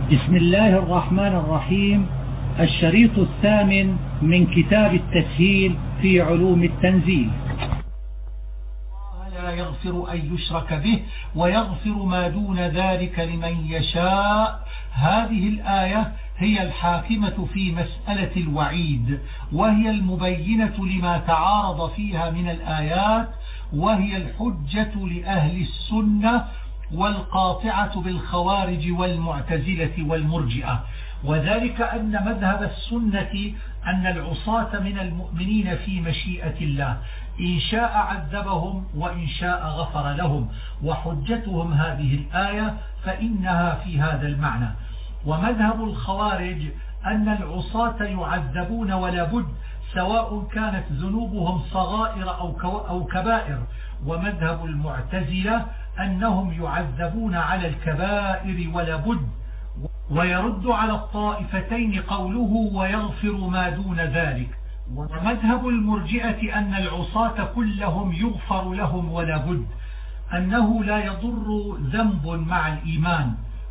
بسم الله الرحمن الرحيم. الشريط الثامن من كتاب التسهيل في علوم التنزيل. لا يغفر أن يشرك به ويغفر ما دون ذلك لمن يشاء. هذه الآية هي الحاكمة في مسألة الوعيد، وهي المبينة لما تعارض فيها من الآيات، وهي الحجة لأهل السنة والقاطعة بالخوارج والمعتزلة والمرجئة. وذلك أن مذهب السنة أن العصاة من المؤمنين في مشيئة الله، إن شاء عذبهم وإن شاء غفر لهم، وحجتهم هذه الآية فإنها في هذا المعنى. ومذهب الخوارج أن العصاة يعذبون ولا بد، سواء كانت ذنوبهم صغائر أو كبائر. ومذهب المعتزلة أنهم يعذبون على الكبائر ولا بد. ويرد على الطائفتين قوله ويغفر ما دون ذلك. ومذهب المرجئة أن العصاة كلهم يغفر لهم ولا بد، أنه لا يضر ذنب مع الإيمان.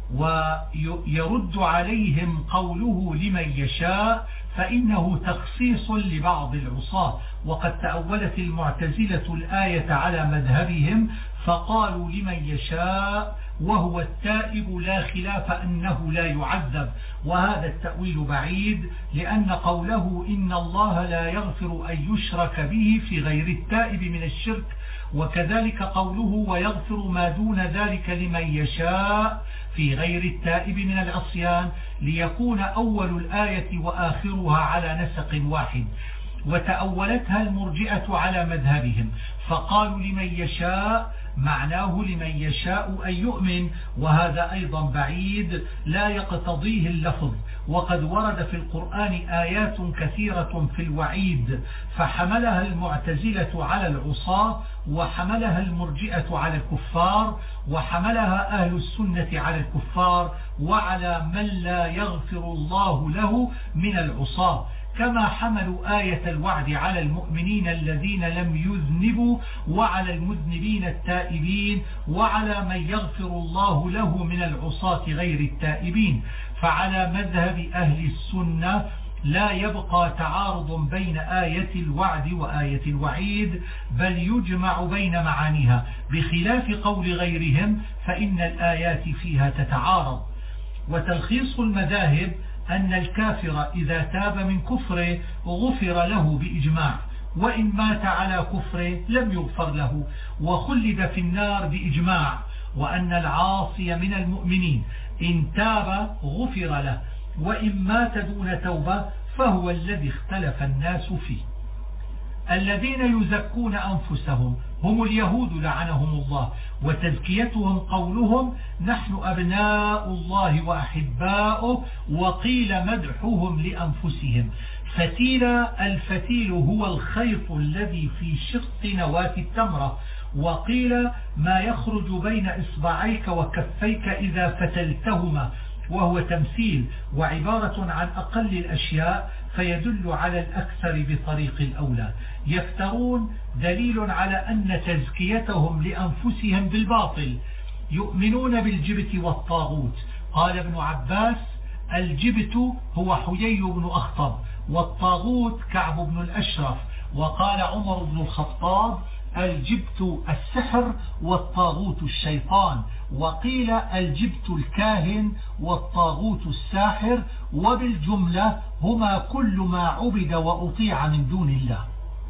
ويرد عليهم قوله لمن يشاء، فإنه تخصيص لبعض العصاة. وقد تأولت المعتزلة الآية على مذهبهم فقالوا لمن يشاء وهو التائب لا خلاف أنه لا يعذب، وهذا التأويل بعيد، لأن قوله إن الله لا يغفر أن يشرك به في غير التائب من الشرك، وكذلك قوله ويغفر ما دون ذلك لمن يشاء في غير التائب من العصيان، ليكون أول الآية وآخرها على نسق واحد. وتأولتها المرجئة على مذهبهم فقالوا لمن يشاء معناه لمن يشاء أن يؤمن، وهذا أيضا بعيد لا يقتضيه اللفظ. وقد ورد في القرآن آيات كثيرة في الوعيد، فحملها المعتزلة على العصاة، وحملها المرجئة على الكفار، وحملها أهل السنة على الكفار وعلى من لا يغفر الله له من العصاة، كما حملوا آية الوعد على المؤمنين الذين لم يذنبوا، وعلى المذنبين التائبين، وعلى من يغفر الله له من العصاة غير التائبين. فعلى مذهب أهل السنة لا يبقى تعارض بين آية الوعد وآية الوعيد، بل يجمع بين معانيها، بخلاف قول غيرهم فإن الآيات فيها تتعارض. وتلخيص المذاهب أن الكافر إذا تاب من كفره غفر له بإجماع، وإن مات على كفره لم يغفر له وخلد في النار بإجماع، وأن العاصي من المؤمنين إن تاب غفر له، وإن مات دون توبة فهو الذي اختلف الناس فيه. الذين يزكون أنفسهم هم اليهود لعنهم الله، وتزكيتهم قولهم نحن أبناء الله وأحباؤه، وقيل مدحهم لأنفسهم. الفتيل هو الخيط الذي في شق نواة التمرة، وقيل ما يخرج بين إصبعيك وكفيك إذا فتلتهما، وهو تمثيل وعبارة عن أقل الأشياء، فيدل على الأكثر بطريق الأولى. يفترون دليل على أن تزكيتهم لأنفسهم بالباطل. يؤمنون بالجبت والطاغوت. قال ابن عباس الجبت هو حيي بن أخطب، والطاغوت كعب بن الأشرف. وقال عمر بن الخطاب الجبت السحر والطاغوت الشيطان. وقيل الجبت الكاهن والطاغوت الساحر، وبالجملة هما كل ما عبد وأطيع من دون الله.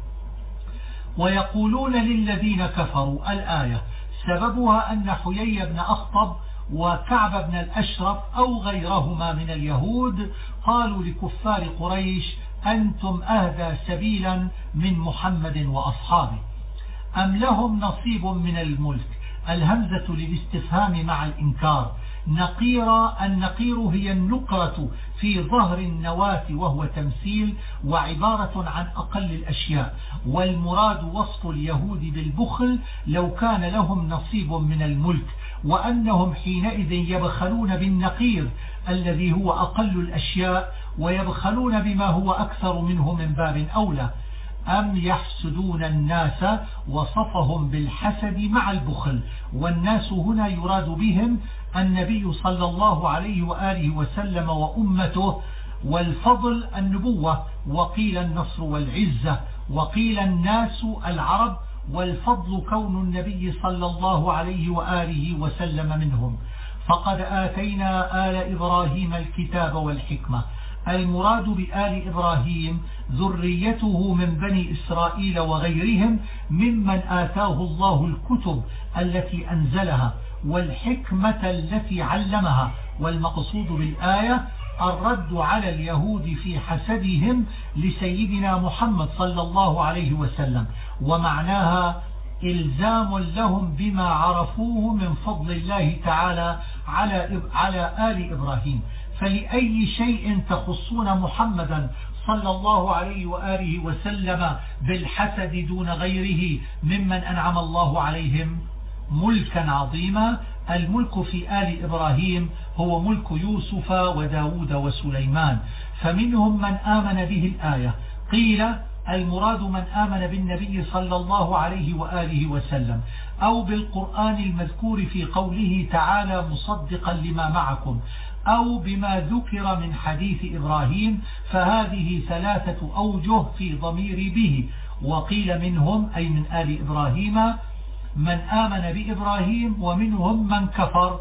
ويقولون للذين كفروا الآية سببها أن حيي بن أخطب وكعب بن الأشرف أو غيرهما من اليهود قالوا لكفار قريش أنتم أهدى سبيلا من محمد وأصحابه، أم لهم نصيب من الملك. الهمزة للاستفهام مع الإنكار. النقير هي النقرة في ظهر النواة، وهو تمثيل وعبارة عن أقل الأشياء. والمراد وصف اليهود بالبخل لو كان لهم نصيب من الملك، وأنهم حينئذ يبخلون بالنقير الذي هو أقل الأشياء، ويبخلون بما هو أكثر منه من باب أولى. أم يحسدون الناس، وصفهم بالحسد مع البخل. والناس هنا يراد بهم النبي صلى الله عليه وآله وسلم وأمته، والفضل النبوة، وقيل النصر والعزة، وقيل الناس العرب، والفضل كون النبي صلى الله عليه وآله وسلم منهم. فقد آتينا آل إبراهيم الكتاب والحكمة. المراد بآل إبراهيم ذريته من بني إسرائيل وغيرهم ممن آتاه الله الكتب التي أنزلها والحكمة التي علمها. والمقصود بالآية الرد على اليهود في حسدهم لسيدنا محمد صلى الله عليه وسلم، ومعناها إلزام لهم بما عرفوه من فضل الله تعالى على آل إبراهيم. فلأي شيء تخصون محمدا صلى الله عليه وآله وسلم بالحسد دون غيره ممن أنعم الله عليهم ملكا عظيما؟ الملك في آل إبراهيم هو ملك يوسف وداود وسليمان. فمنهم من آمن به الآية، قيل المراد من آمن بالنبي صلى الله عليه وآله وسلم، أو بالقرآن المذكور في قوله تعالى مصدقا لما معكم، أو بما ذكر من حديث إبراهيم. فهذه ثلاثة أوجه في ضمير به. وقيل منهم أي من آل إبراهيم من آمن بإبراهيم، ومنهم من كفر،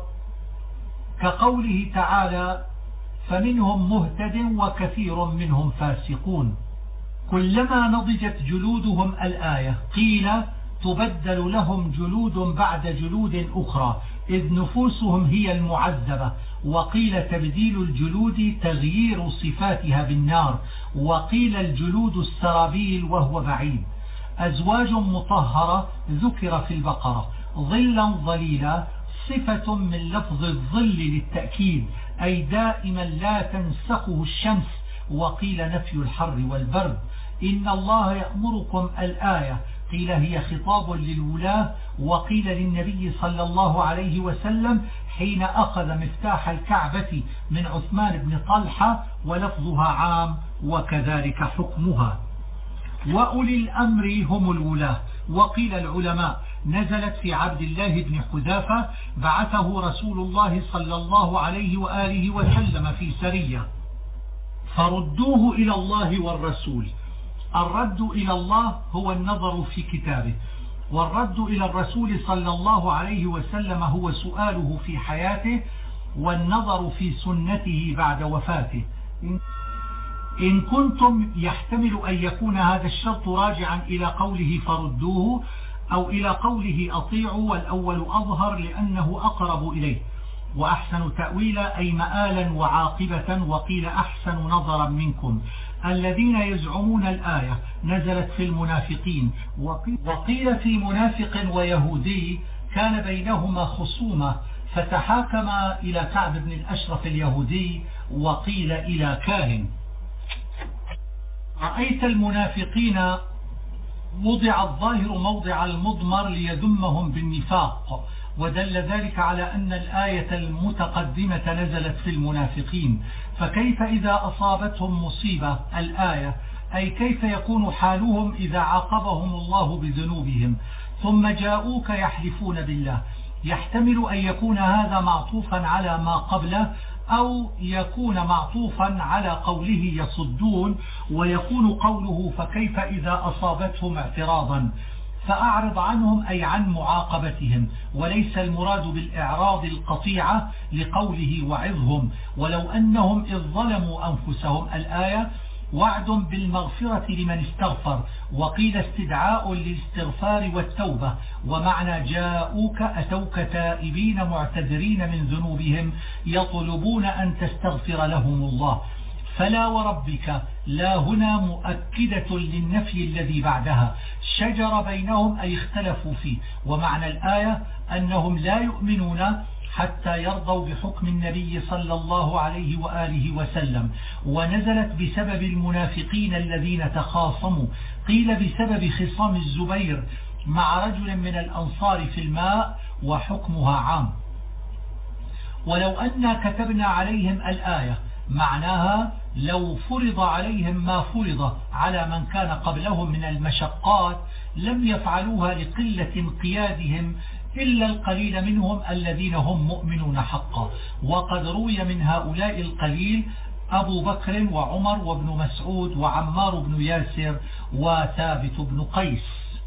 كقوله تعالى فمنهم مهتد وكثير منهم فاسقون. كلما نضجت جلودهم الآية قيل تبدل لهم جلود بعد جلود أخرى، إذ نفوسهم هي المعذبة. وقيل تبديل الجلود تغيير صفاتها بالنار. وقيل الجلود السرابيل وهو بعيد. أزواج مطهرة ذكر في البقرة. ظلا ظليلا صفة من لفظ الظل للتأكيد، أي دائما لا تنسخه الشمس. وقيل نفي الحر والبرد. إن الله يأمركم الآية قيل هي خطاب للولاة، وقيل للنبي صلى الله عليه وسلم حين أخذ مفتاح الكعبة من عثمان بن طلحة، ولفظها عام وكذلك حكمها. وأولي الأمر هم الولاة. وقيل العلماء نزلت في عبد الله بن حذافة بعثه رسول الله صلى الله عليه وآله وسلم في سرية فردوه إلى الله والرسول. الرد إلى الله هو النظر في كتابه، والرد إلى الرسول صلى الله عليه وسلم هو سؤاله في حياته، والنظر في سنته بعد وفاته. إن كنتم يحتمل أن يكون هذا الشرط راجعا إلى قوله فردوه أو إلى قوله أطيعوا، والأول أظهر لأنه أقرب إليه، وأحسن تأويلا أي مآلا وعاقبة. وقيل أحسن نظرا منكم. الذين يزعمون الآية نزلت في المنافقين. وقيل في منافق ويهودي كان بينهما خصومة فتحاكم إلى كعب بن الأشرف اليهودي، وقيل إلى كاهن. رأيت المنافقين وضع الظاهر موضع المضمر ليذمهم بالنفاق، ودل ذلك على أن الآية المتقدمة نزلت في المنافقين. فكيف إذا أصابتهم مصيبة الآية، أي كيف يكون حالهم إذا عاقبهم الله بذنوبهم ثم جاءوك يحلفون بالله؟ يحتمل أن يكون هذا معطوفا على ما قبله، أو يكون معطوفا على قوله يصدون، ويكون قوله فكيف إذا أصابتهم اعتراضا. فأعرض عنهم أي عن معاقبتهم، وليس المراد بالإعراض القطيعة لقوله وعظهم. ولو أنهم إذ ظلموا أنفسهم الآية وعد بالمغفرة لمن استغفر. وقيل استدعاء للاستغفار والتوبة. ومعنى جاءوك أتوك تائبين معتذرين من ذنوبهم يطلبون أن تستغفر لهم الله. فلا وربك لا هنا مؤكدة للنفي الذي بعدها. شجر بينهم أي اختلفوا فيه. ومعنى الآية أنهم لا يؤمنون حتى يرضوا بحكم النبي صلى الله عليه وآله وسلم. ونزلت بسبب المنافقين الذين تخاصموا. قيل بسبب خصام الزبير مع رجل من الأنصار في الماء، وحكمها عام. ولو أن كتبنا عليهم الآية معناها لو فرض عليهم ما فرض على من كان قبلهم من المشقات لم يفعلوها لقلة انقيادهم إلا القليل منهم الذين هم مؤمنون حقا. وقد روي من هؤلاء القليل أبو بكر وعمر وابن مسعود وعمار بن ياسر وثابت بن قيس.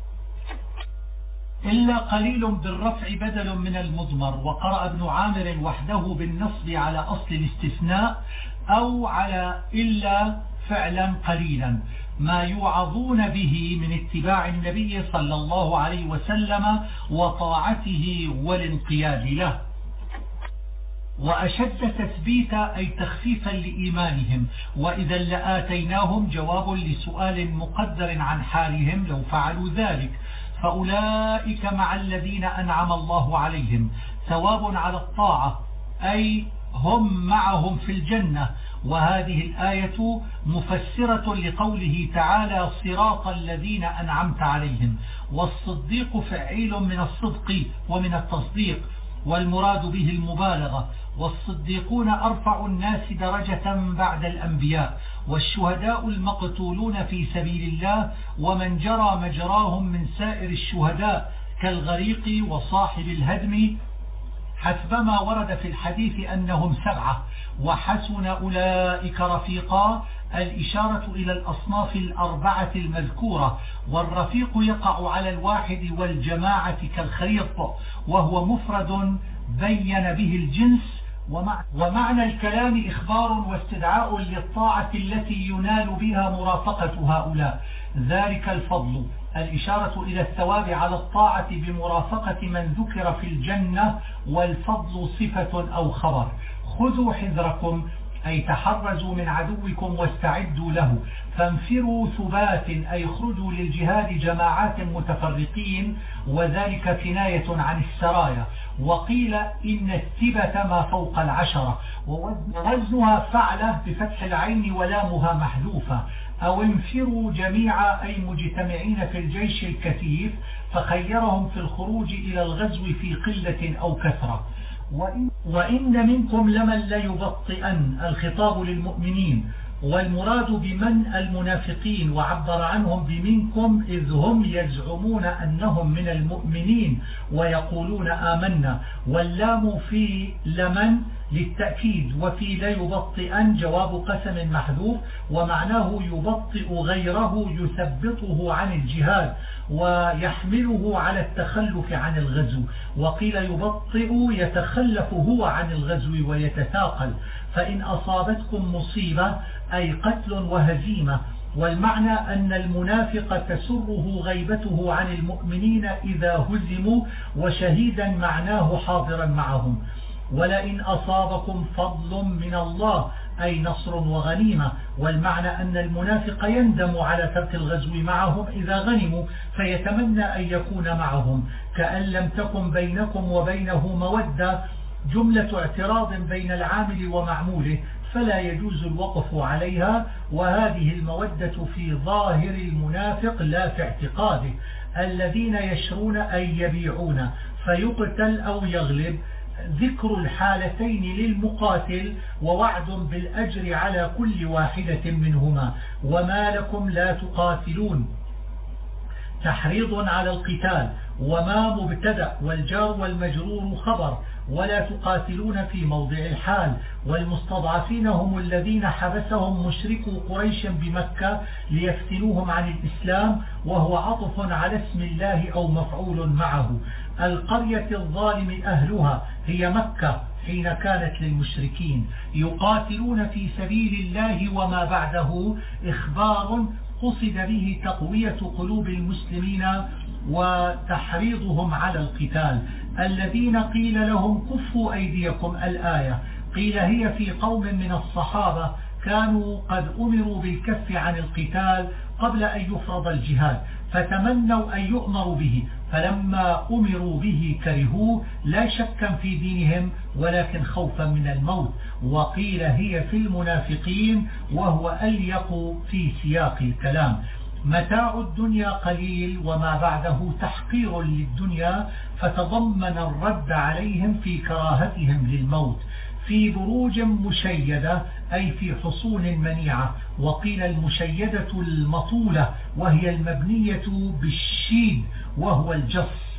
إلا قليل بالرفع بدل من المضمر. وقرأ ابن عامر وحده بالنصب على أصل الاستثناء أو على إلا فعلا قليلا ما يوعظون به من اتباع النبي صلى الله عليه وسلم وطاعته والانقياد له. وأشد تثبيتا أي تخفيفا لإيمانهم. وإذا لآتيناهم جواب لسؤال مقدر عن حالهم لو فعلوا ذلك. فأولئك مع الذين أنعم الله عليهم ثواب على الطاعة أي هم معهم في الجنة. وهذه الآية مفسرة لقوله تعالى صراط الذين أنعمت عليهم. والصديق فعيل من الصدق ومن التصديق والمراد به المبالغة. والصديقون أرفع الناس درجة بعد الأنبياء والشهداء المقتولون في سبيل الله ومن جرى مجراهم من سائر الشهداء كالغريق وصاحب الهدم حسبما ورد في الحديث أنهم 7 وحسن أولئك رفيقا الإشارة إلى الأصناف 4 المذكورة. والرفيق يقع على الواحد والجماعة كالخريط وهو مفرد بين به الجنس. ومعنى الكلام إخبار واستدعاء للطاعة التي ينال بها مرافقة هؤلاء ذلك الفضل الإشارة إلى الثواب على الطاعة بمرافقة من ذكر في الجنة والفضل صفة أو خبر. خذوا حذركم أي تحرزوا من عدوكم واستعدوا له. فانفروا ثبات أي خرجوا للجهاد جماعات متفرقين وذلك كناية عن السرايا. وقيل إن الثبة ما فوق 10 ووزنها فعلة بفتح العين ولامها محذوفة. أو انفروا جميعا أي مجتمعين في الجيش الكثيف فخيرهم في الخروج إلى الغزو في قلة أو كثرة. وإن منكم لمن ليبطئن الخطاب للمؤمنين والمراد بمن المنافقين وعبر عنهم بمنكم إذ هم يزعمون أنهم من المؤمنين ويقولون آمنا. واللام في لمن للتأكيد وفي ليبطئن جواب قسم محذوف ومعناه يبطئ غيره يثبطه عن الجهاد ويحمله على التخلف عن الغزو. وقيل يبطئ يتخلف هو عن الغزو ويتثاقل. فإن أصابتكم مصيبة أي قتل وهزيمة. والمعنى أن المنافق تسره غيبته عن المؤمنين إذا هزموا وشهيدا معناه حاضرا معهم. ولئن أصابكم فضل من الله أي نصر وغنيمة. والمعنى أن المنافق يندم على ترك الغزو معهم إذا غنموا فيتمنى أن يكون معهم كأن لم تكن بينكم وبينه مودة جملة اعتراض بين العامل ومعموله فلا يجوز الوقف عليها. وهذه المودة في ظاهر المنافق لا في اعتقاده. الذين يشرون أي يبيعون فيقتل أو يغلب. ذكر الحالتين للمقاتل ووعد بالأجر على كل واحدة منهما. وما لكم لا تقاتلون تحريض على القتال. وما مبتدأ والجار والمجرور خبر. ولا تقاتلون في موضع الحال. والمستضعفين هم الذين حبسهم مشركو قريش بمكة ليفتنوهم عن الإسلام وهو عطف على اسم الله أو مفعول معه. القرية الظالم أهلها هي مكة حين كانت للمشركين. يقاتلون في سبيل الله وما بعده إخبار قصد به تقوية قلوب المسلمين وتحريضهم على القتال. الذين قيل لهم كفوا أيديكم الآية قيل هي في قوم من الصحابة كانوا قد أمروا بالكف عن القتال قبل أن يفرض الجهاد فتمنوا أن يؤمروا به فلما أمروا به كرهوه لا شكا في دينهم ولكن خوفا من الموت. وقيل هي في المنافقين وهو أليق في سياق الكلام. متاع الدنيا قليل وما بعده تحقير للدنيا فتضمن الرد عليهم في كراهتهم للموت. في بروج مشيدة أي في حصون منيعة، وقيل المشيدة المطولة وهي المبنية بالشيد وهو الجص.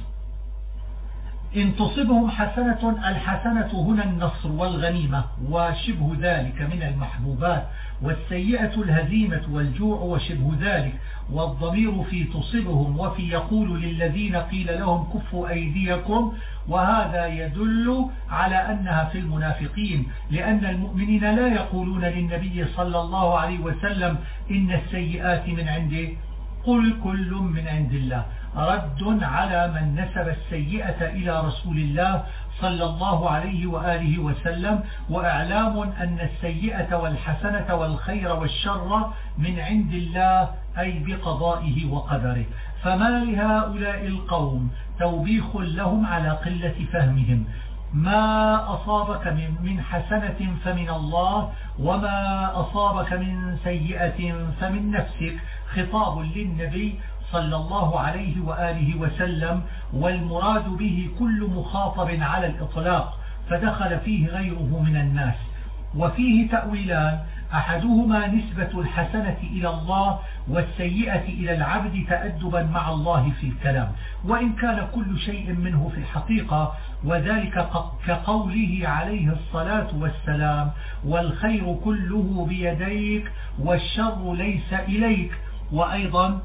إن تصبهم حسنة، الحسنة هنا النصر والغنيمة وشبه ذلك من المحبوبات، والسيئة الهزيمة والجوع وشبه ذلك، والضمير في تصبهم وفي يقول للذين قيل لهم كفوا أيديكم، وهذا يدل على أنها في المنافقين، لأن المؤمنين لا يقولون للنبي صلى الله عليه وسلم إن السيئات من عنده، قل كل من عند الله، رد على من نسب السيئة إلى رسول الله صلى الله عليه وآله وسلم، وإعلام أن السيئة والحسنة والخير والشر من عند الله أي بقضائه وقدره. فما لهؤلاء القوم توبيخ لهم على قلة فهمهم. ما أصابك من حسنة فمن الله، وما أصابك من سيئة فمن نفسك، خطاب للنبي صلى الله عليه وآله وسلم، والمراد به كل مخاطب على الإطلاق، فدخل فيه غيره من الناس. وفيه تأويلان، أحدهما نسبة الحسنة إلى الله والسيئة إلى العبد تأدبا مع الله في الكلام، وإن كان كل شيء منه في الحقيقة، وذلك كقوله عليه الصلاة والسلام: والخير كله بيديك والشر ليس إليك. وأيضا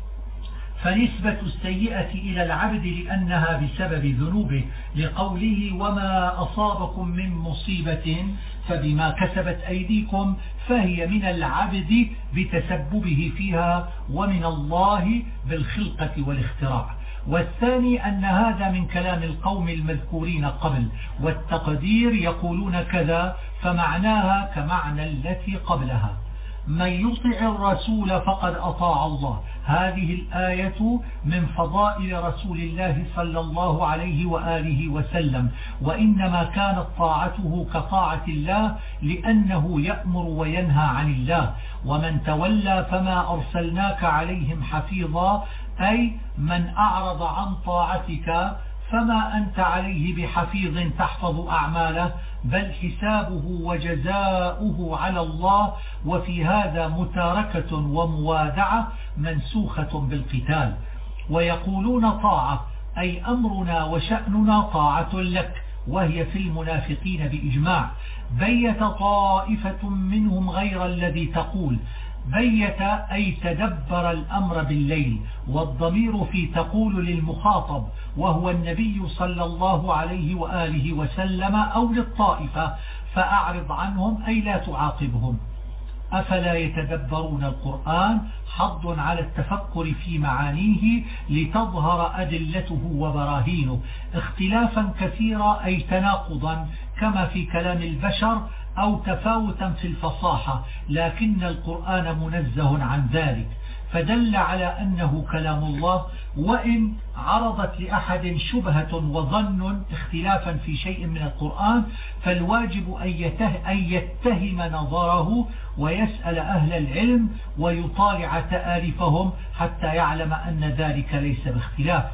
فنسبة السيئة إلى العبد لأنها بسبب ذنوبه، لقوله: وما أصابكم من مصيبة فبما كسبت أيديكم، فهي من العبد بتسببه فيها، ومن الله بالخلقة والاختراع. والثاني أن هذا من كلام القوم المذكورين قبل، والتقدير يقولون كذا، فمعناها كمعنى التي قبلها: من يطع الرسول فقد أطاع الله. هذه الآية من فضائل رسول الله صلى الله عليه وآله وسلم، وإنما كانت طاعته كطاعة الله لأنه يأمر وينهى عن الله. ومن تولى فما أرسلناك عليهم حفيظا، أي من أعرض عن طاعتك فما أنت عليه بحفيظ تحفظ أعماله، بل حسابه وجزاؤه على الله. وفي هذا متاركة وموادعة منسوخة بالقتال. ويقولون طاعة أي أمرنا وشأننا طاعة لك، وهي في المنافقين بإجماع. بيت طائفة منهم غير الذي تقول. بيت أي تدبر الأمر بالليل، والضمير في تقول للمخاطب وهو النبي صلى الله عليه وآله وسلم أو للطائفة، فأعرض عنهم أي لا تعاقبهم. أفلا يتدبرون القرآن؟ حض على التفكر في معانيه لتظهر أدلته وبراهينه، اختلافا كثيرا أي تناقضا كما في كلام البشر، أو تفاوتا في الفصاحة، لكن القرآن منزه عن ذلك، فدل على أنه كلام الله. وإن عرضت لأحد شبهة وظن اختلافا في شيء من القرآن، فالواجب أن يتهم نظره ويسأل أهل العلم ويطالع تآلفهم حتى يعلم أن ذلك ليس باختلاف.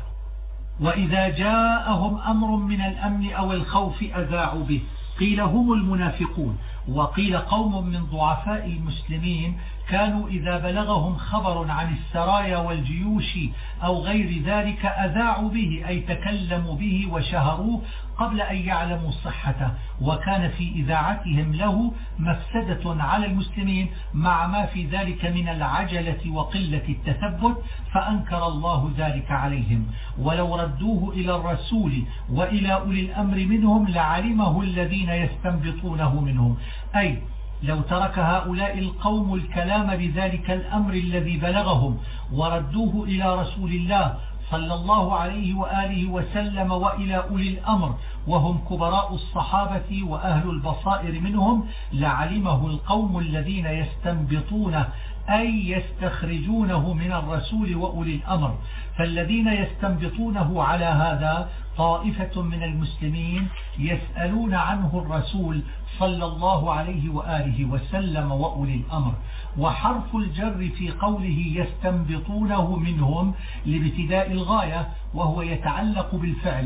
وإذا جاءهم أمر من الأمن أو الخوف أذاعوا به. قيل هم المنافقون، وقيل قوم من ضعفاء المسلمين كانوا إذا بلغهم خبر عن السرايا والجيوش أو غير ذلك أذاعوا به، أي تكلموا به وشهروه قبل أن يعلموا صحته، وكان في إذاعتهم له مفسدة على المسلمين مع ما في ذلك من العجلة وقلة التثبت، فأنكر الله ذلك عليهم. ولو ردوه إلى الرسول وإلى أولي الأمر منهم لعلمه الذين يستنبطونه منهم، أي لو ترك هؤلاء القوم الكلام بذلك الأمر الذي بلغهم وردوه إلى رسول الله صلى الله عليه وآله وسلم وإلى أولي الأمر وهم كبراء الصحابة وأهل البصائر منهم، لعلمه القوم الذين يستنبطونه أي يستخرجونه من الرسول وأولي الأمر. فالذين يستنبطونه على هذا طائفة من المسلمين يسألون عنه الرسول صلى الله عليه وآله وسلم وأولي الأمر. وحرف الجر في قوله يستنبطونه منهم لابتداء الغاية، وهو يتعلق بالفعل،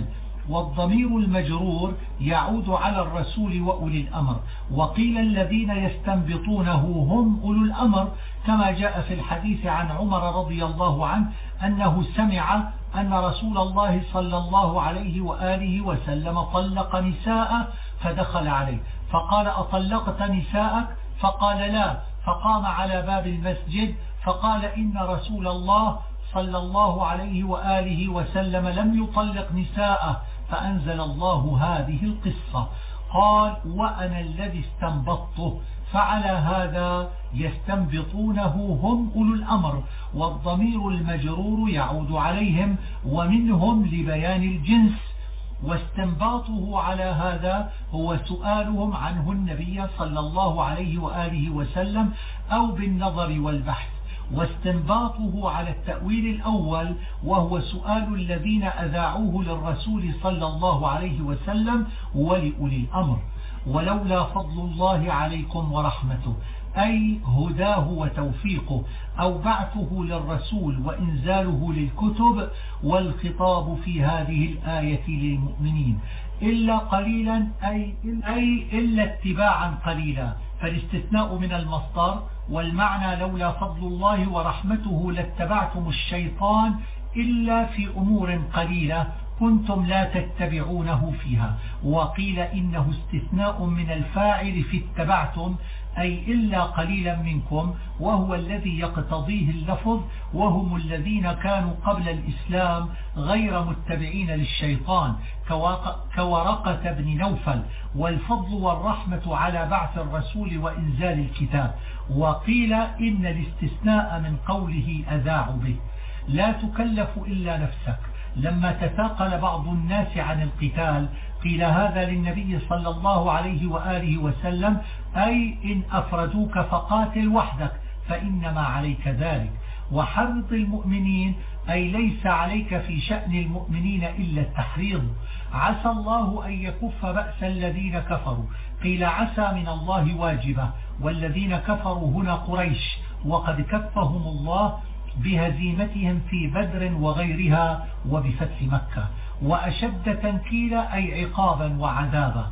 والضمير المجرور يعود على الرسول وأولي الأمر. وقيل الذين يستنبطونه هم أولو الأمر، كما جاء في الحديث عن عمر رضي الله عنه أنه سمع أن رسول الله صلى الله عليه وآله وسلم طلق نساء، فدخل عليه فقال: أطلقت نساءك؟ فقال: لا. فقام على باب المسجد فقال: إن رسول الله صلى الله عليه وآله وسلم لم يطلق نساءه. فأنزل الله هذه القصة. قال: وأنا الذي استنبطته. فعلى هذا يستنبطونه هم أولو الأمر، والضمير المجرور يعود عليهم ومنهم لبيان الجنس، واستنباطه على هذا هو سؤالهم عنه النبي صلى الله عليه وآله وسلم أو بالنظر والبحث، واستنباطه على التأويل الأول وهو سؤال الذين أذاعوه للرسول صلى الله عليه وسلم ولأولي الأمر. ولولا فضل الله عليكم ورحمته، أي هداه وتوفيقه أو بعثه للرسول وإنزاله للكتب، والخطاب في هذه الآية للمؤمنين إلا قليلا أي إلا اتباعا قليلا، فالاستثناء من المصدر، والمعنى لولا فضل الله ورحمته لاتبعتم الشيطان إلا في أمور قليلة كنتم لا تتبعونه فيها. وقيل إنه استثناء من الفاعل في اتبعتم، أي إلا قليلا منكم، وهو الذي يقتضيه اللفظ، وهم الذين كانوا قبل الإسلام غير متبعين للشيطان كورقة بن نوفل. والفضل والرحمة على بعث الرسول وإنزال الكتاب. وقيل إن الاستثناء من قوله أذاع به، لا تكلف إلا نفسك. لما تثاقل بعض الناس عن القتال قيل هذا للنبي صلى الله عليه وآله وسلم، أي إن أفردوك فقاتل وحدك فإنما عليك ذلك، وحرض المؤمنين، أي ليس عليك في شأن المؤمنين إلا التحريض. عسى الله أن يكف بأس الذين كفروا، قيل عسى من الله واجبة، والذين كفروا هنا قريش، وقد كفهم الله بهزيمتهم في بدر وغيرها وبفتح مكة. وأشد تنكيلا أي عقابا وعذابا.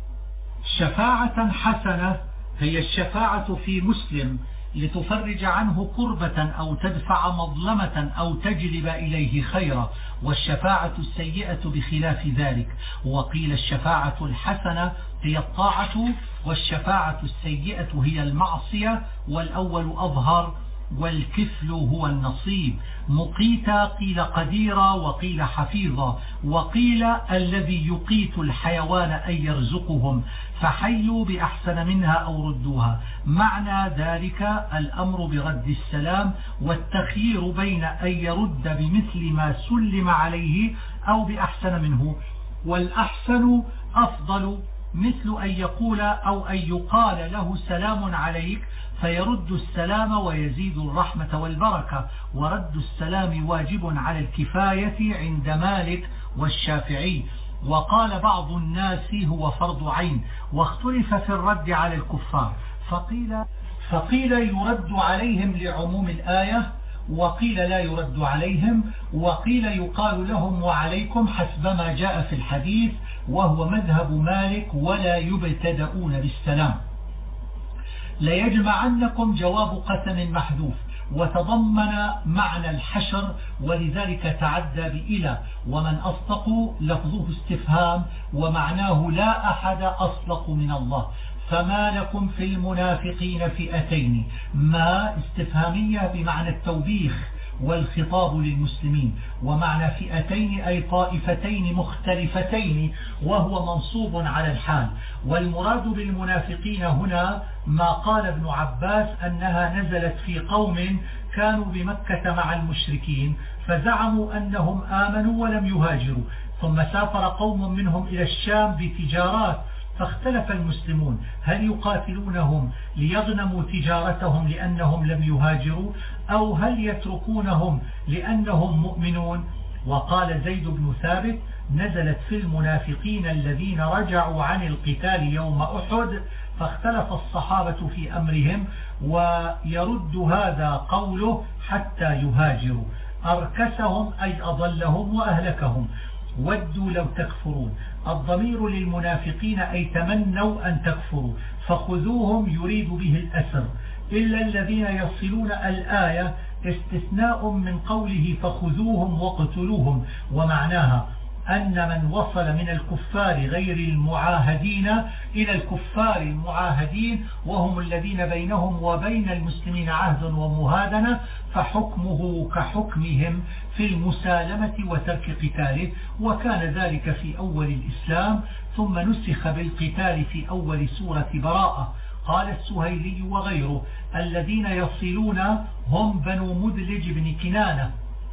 شفاعة حسنة هي الشفاعة في مسلم لتفرج عنه كربة أو تدفع مظلمة أو تجلب إليه خيرا، والشفاعة السيئة بخلاف ذلك. وقيل الشفاعة الحسنة هي الطاعة، والشفاعة السيئة هي المعصية، والأول أظهر، والكفل هو النصيب. مقيتا قيل قديرا، وقيل حفيظا، وقيل الذي يقيت الحيوان أي يرزقهم، فحيوا بأحسن منها أو ردوها. معنى ذلك الأمر برد السلام، والتخيير بين أن يرد بمثل ما سلم عليه أو بأحسن منه، والأحسن أفضل، مثل أن يقول أو أن يقال له سلام عليك فيرد السلام ويزيد الرحمة والبركة. ورد السلام واجب على الكفاية عند مالك والشافعي، وقال بعض الناس هو فرض عين، واختلف في الرد على الكفار، فقيل يرد عليهم لعموم الآية، وقيل لا يرد عليهم، وقيل يقال لهم وعليكم حسب ما جاء في الحديث، وهو مذهب مالك، ولا يبتدؤون بالسلام. ليجمعنكم جواب قسم محذوف، وتضمن معنى الحشر، ولذلك تعدى بإلى، ومن أصدق لفظه استفهام، ومعناه لا أحد أصدق من الله. فما لكم في المنافقين فئتين، ما استفهامية بمعنى التوبيخ والخطاب للمسلمين، ومعنى فئتين أي طائفتين مختلفتين، وهو منصوب على الحال. والمراد بالمنافقين هنا ما قال ابن عباس أنها نزلت في قوم كانوا بمكة مع المشركين فزعموا أنهم آمنوا ولم يهاجروا، ثم سافر قوم منهم إلى الشام بتجارات، فاختلف المسلمون هل يقاتلونهم ليغنموا تجارتهم لأنهم لم يهاجروا، أو هل يتركونهم لأنهم مؤمنون. وقال زيد بن ثابت نزلت في المنافقين الذين رجعوا عن القتال يوم أحد، فاختلف الصحابة في أمرهم، ويرد هذا قوله حتى يهاجروا. أركسهم أي أضلهم وأهلكهم. ودوا لو تكفرون. الضمير للمنافقين أي تمنوا أن تكفروا، فخذوهم يريد به الأسر. إلا الذين يصلون الآية استثناء من قوله فخذوهم وقتلوهم، ومعناها أن من وصل من الكفار غير المعاهدين إلى الكفار المعاهدين وهم الذين بينهم وبين المسلمين عهد ومهادنة فحكمه كحكمهم في المسالمة وترك قتاله، وكان ذلك في أول الإسلام ثم نسخ بالقتال في أول سورة براءة. قال السهيلي وغيره الذين يصلون هم بنو مدلج بن كنانة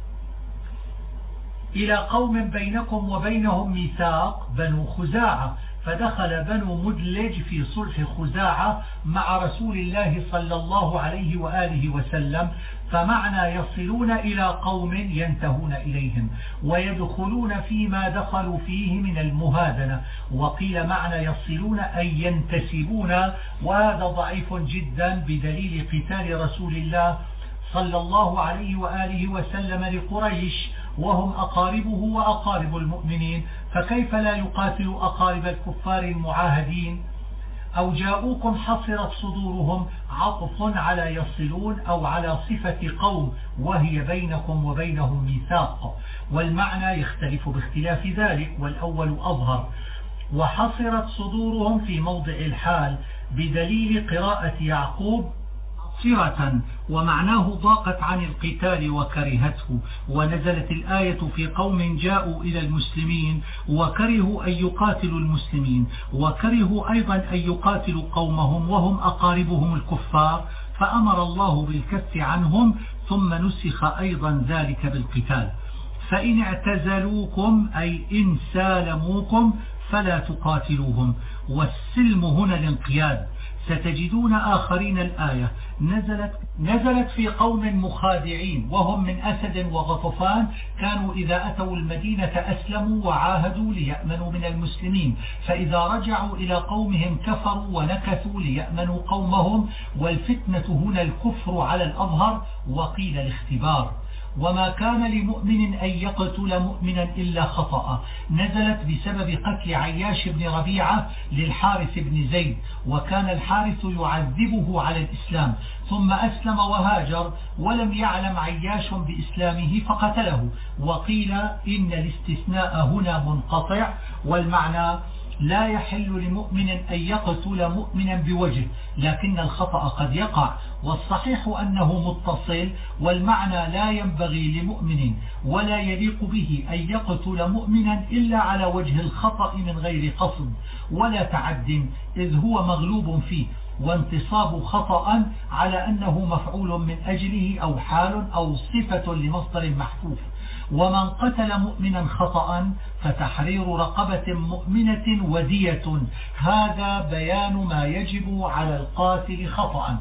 إلى قوم بينكم وبينهم ميثاق بنو خزاعة، فدخل بنو مدلج في صلح خزاعة مع رسول الله صلى الله عليه وآله وسلم، فمعنى يصلون إلى قوم ينتهون إليهم ويدخلون فيما دخلوا فيه من المهادنة. وقيل معنى يصلون أي ينتسبون، وهذا ضعيف جدا بدليل قتال رسول الله صلى الله عليه وآله وسلم لقريش وهم أقاربه وأقارب المؤمنين، فكيف لا يقاتل أقارب الكفار المعاهدين؟ أو جاءوكم حصرت صدورهم عطف على يصلون أو على صفة قوم وهي بينكم وبينهم ميثاق، والمعنى يختلف باختلاف ذلك، والأول أظهر. وحصرت صدورهم في موضع الحال بدليل قراءة يعقوب صرة، ومعناه ضاقت عن القتال وكرهته. ونزلت الآية في قوم جاءوا إلى المسلمين وكرهوا أن يقاتلوا المسلمين، وكرهوا أيضا أن يقاتلوا قومهم وهم أقاربهم الكفار، فأمر الله بالكف عنهم ثم نسخ أيضا ذلك بالقتال. فإن اعتزلوكم أي إن سالموكم فلا تقاتلوهم، والسلم هنا الانقياد. ستجدون آخرين الآية نزلت في قوم مخادعين وهم من أسد وغطفان، كانوا إذا أتوا المدينة أسلموا وعاهدوا ليأمنوا من المسلمين، فإذا رجعوا إلى قومهم كفروا ونكثوا ليأمنوا قومهم، والفتنة هنا الكفر على الأظهر، وقيل الاختبار. وما كان لمؤمن أن يقتل مؤمنا إلا خطأ، نزلت بسبب قتل عياش بن ربيعة للحارث بن زيد، وكان الحارث يعذبه على الإسلام ثم أسلم وهاجر ولم يعلم عياش بإسلامه فقتله. وقيل إن الاستثناء هنا منقطع، والمعنى لا يحل لمؤمن أن يقتل مؤمنا بوجه، لكن الخطأ قد يقع، والصحيح أنه متصل، والمعنى لا ينبغي لمؤمن ولا يليق به أن يقتل مؤمنا إلا على وجه الخطأ من غير قصد ولا تعد، إذ هو مغلوب فيه، وانتصاب خطأ على أنه مفعول من أجله أو حال أو صفة لمصدر محفوف. ومن قتل مؤمنا خطأ فتحرير رقبة مؤمنة ودية، هذا بيان ما يجب على القاتل خطأ،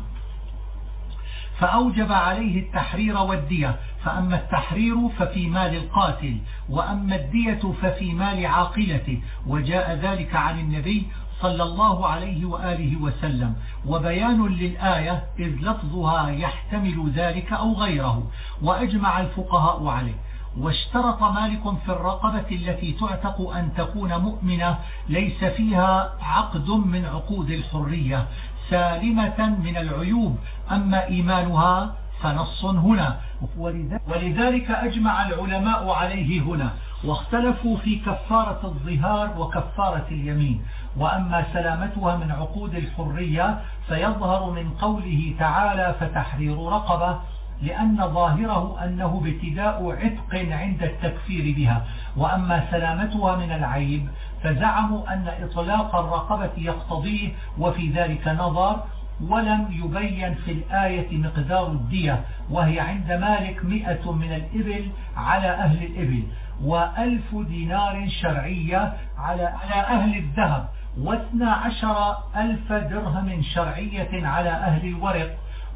فأوجب عليه التحرير والدية، فأما التحرير ففي مال القاتل، وأما الدية ففي مال عاقلته، وجاء ذلك عن النبي صلى الله عليه وآله وسلم. وبيان للآية إذ لفظها يحتمل ذلك أو غيره، وأجمع الفقهاء عليه. واشترط مالك في الرقبة التي تعتق أن تكون مؤمنة ليس فيها عقد من عقود الحرية، سالمة من العيوب، أما إيمانها فنص هنا، ولذلك أجمع العلماء عليه هنا، واختلفوا في كفارة الظهار وكفارة اليمين. وأما سلامتها من عقود الحرية فيظهر من قوله تعالى فتحرير رقبة، لأن ظاهره أنه ابتداء عتق عند التكفير بها. وأما سلامتها من العيب فزعموا أن إطلاق الرقبة يقتضيه، وفي ذلك نظر، ولم يبين في الآية مقدار الدية، وهي عند مالك 100 من الإبل على أهل الإبل، و1000 دينار شرعية على أهل الذهب، و12,000 درهم شرعية على أهل الورق،